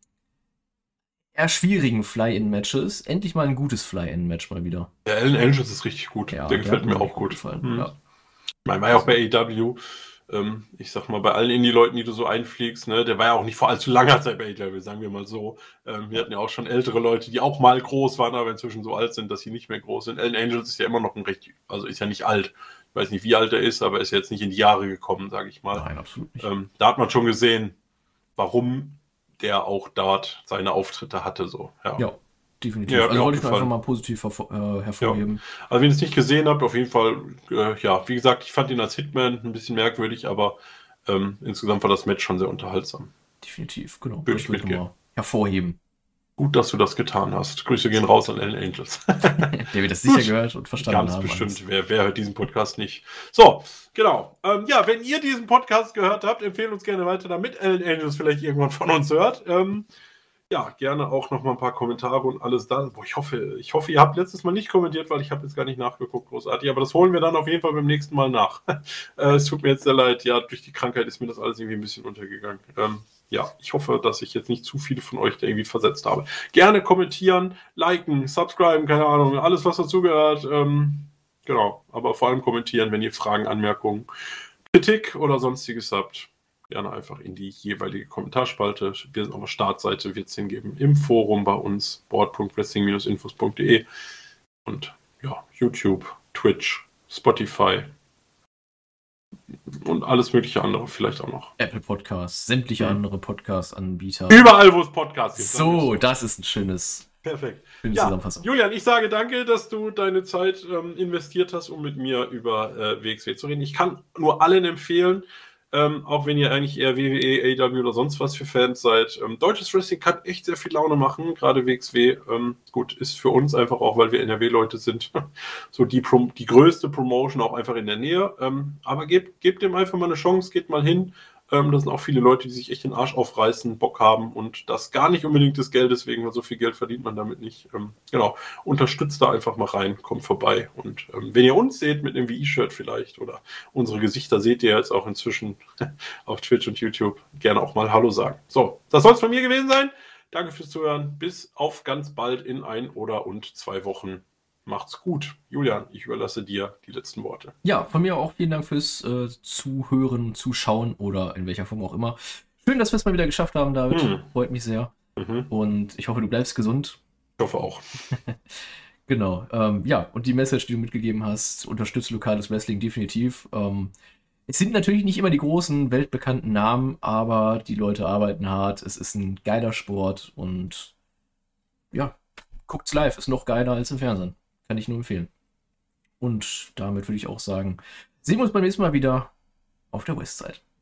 Speaker 2: eher schwierigen Fly-In-Matches, endlich mal ein gutes Fly-In-Match mal wieder.
Speaker 1: Ja, Allen Angels ist richtig gut.
Speaker 2: Ja,
Speaker 1: der gefällt
Speaker 2: hat
Speaker 1: mir
Speaker 2: echt
Speaker 1: auch gut.
Speaker 2: gefallen.
Speaker 1: Mhm.
Speaker 2: Ja.
Speaker 1: Ich meine, war ja auch bei A E W. Ähm, ich sag mal, bei allen Indie-Leuten, die du so einfliegst, ne, der war ja auch nicht vor allzu langer Zeit bei A E W, sagen wir mal so. Ähm, wir hatten ja auch schon ältere Leute, die auch mal groß waren, aber inzwischen so alt sind, dass sie nicht mehr groß sind. Allen Angels ist ja immer noch ein recht, also ist ja nicht alt. Ich weiß nicht, wie alt er ist, aber ist jetzt nicht in die Jahre gekommen, sage ich mal.
Speaker 2: Nein, absolut nicht.
Speaker 1: Ähm, da hat man schon gesehen, warum der auch dort seine Auftritte hatte. So. Ja.
Speaker 2: Ja, definitiv.
Speaker 1: Ja, hat mir
Speaker 2: also
Speaker 1: auch
Speaker 2: wollte ich nur einfach
Speaker 1: gefallen.
Speaker 2: mal positiv hervor, äh, hervorheben.
Speaker 1: Also wenn ihr es nicht gesehen habt, auf jeden Fall, äh, ja, wie gesagt, ich fand ihn als Hitman ein bisschen merkwürdig, aber ähm, insgesamt war das Match schon sehr unterhaltsam.
Speaker 2: Definitiv, genau.
Speaker 1: Würde
Speaker 2: das
Speaker 1: ich
Speaker 2: würde ich
Speaker 1: mitgehen.
Speaker 2: mal hervorheben.
Speaker 1: Gut, dass du das getan hast. Grüße gehen raus an Allen Angels.
Speaker 2: Der wird das sicher
Speaker 1: Gut.
Speaker 2: gehört und verstanden
Speaker 1: Ganz
Speaker 2: haben.
Speaker 1: bestimmt. Wer, wer hört diesen Podcast nicht? So, genau. Ähm, ja, wenn ihr diesen Podcast gehört habt, empfehlt uns gerne weiter, damit Allen Angels vielleicht irgendwann von uns hört. Ähm, ja, gerne auch noch mal ein paar Kommentare und alles da. Boah, ich hoffe, ich hoffe, ihr habt letztes Mal nicht kommentiert, weil ich habe jetzt gar nicht nachgeguckt, großartig. Aber das holen wir dann auf jeden Fall beim nächsten Mal nach. äh, es tut mir jetzt sehr leid. Ja, durch die Krankheit ist mir das alles irgendwie ein bisschen untergegangen. Ähm, ja, ich hoffe, dass ich jetzt nicht zu viele von euch da irgendwie versetzt habe. Gerne kommentieren, liken, subscriben, keine Ahnung, alles, was dazugehört. Ähm, genau, aber vor allem kommentieren, wenn ihr Fragen, Anmerkungen, Kritik oder sonstiges habt. Gerne einfach in die jeweilige Kommentarspalte. Wir sind auf der Startseite, wird es hingeben. Im Forum bei uns, board punkt wrestling Bindestrich infos punkt de und ja, YouTube, Twitch, Spotify und alles mögliche andere vielleicht auch noch.
Speaker 2: Apple Podcasts, sämtliche
Speaker 1: Mhm.
Speaker 2: andere Podcast-Anbieter.
Speaker 1: Überall, wo es Podcasts gibt. sagen wir
Speaker 2: So, das ist ein schönes,
Speaker 1: Perfekt.
Speaker 2: schöne
Speaker 1: Ja,
Speaker 2: Zusammenfassung.
Speaker 1: Julian, ich sage danke, dass du deine Zeit ähm, investiert hast, um mit mir über äh, W X W zu reden. Ich kann nur allen empfehlen, ähm, auch wenn ihr eigentlich eher W W E, A E W oder sonst was für Fans seid. Ähm, deutsches Wrestling kann echt sehr viel Laune machen, gerade W X W. Ähm, gut, ist für uns einfach auch, weil wir N R W-Leute sind, so die, Prom- die größte Promotion auch einfach in der Nähe. Ähm, aber gebt, gebt dem einfach mal eine Chance, geht mal hin. Ähm, das sind auch viele Leute, die sich echt den Arsch aufreißen, Bock haben und das gar nicht unbedingt des Geldes wegen, weil so viel Geld verdient man damit nicht. Ähm, genau, unterstützt da einfach mal rein, kommt vorbei und ähm, wenn ihr uns seht mit einem W I-Shirt vielleicht oder unsere Gesichter seht ihr jetzt auch inzwischen auf Twitch und YouTube, gerne auch mal Hallo sagen. So, das soll es von mir gewesen sein. Danke fürs Zuhören. Bis auf ganz bald in ein oder und zwei Wochen. Macht's gut. Julian, ich überlasse dir die letzten Worte.
Speaker 2: Ja, von mir auch vielen Dank fürs äh, Zuhören, Zuschauen oder in welcher Form auch immer. Schön, dass wir es mal wieder geschafft haben, David.
Speaker 1: Hm.
Speaker 2: Freut mich sehr.
Speaker 1: Mhm.
Speaker 2: Und ich hoffe, du bleibst gesund.
Speaker 1: Ich hoffe auch.
Speaker 2: Genau. Ähm, ja, und die Message, die du mitgegeben hast, unterstützt lokales Wrestling definitiv. Ähm, es sind natürlich nicht immer die großen, weltbekannten Namen, aber die Leute arbeiten hart. Es ist ein geiler Sport und ja, guckt's live. Ist noch geiler als im Fernsehen. Kann ich nur empfehlen. Und damit würde ich auch sagen, sehen wir uns beim nächsten Mal wieder auf der Westside.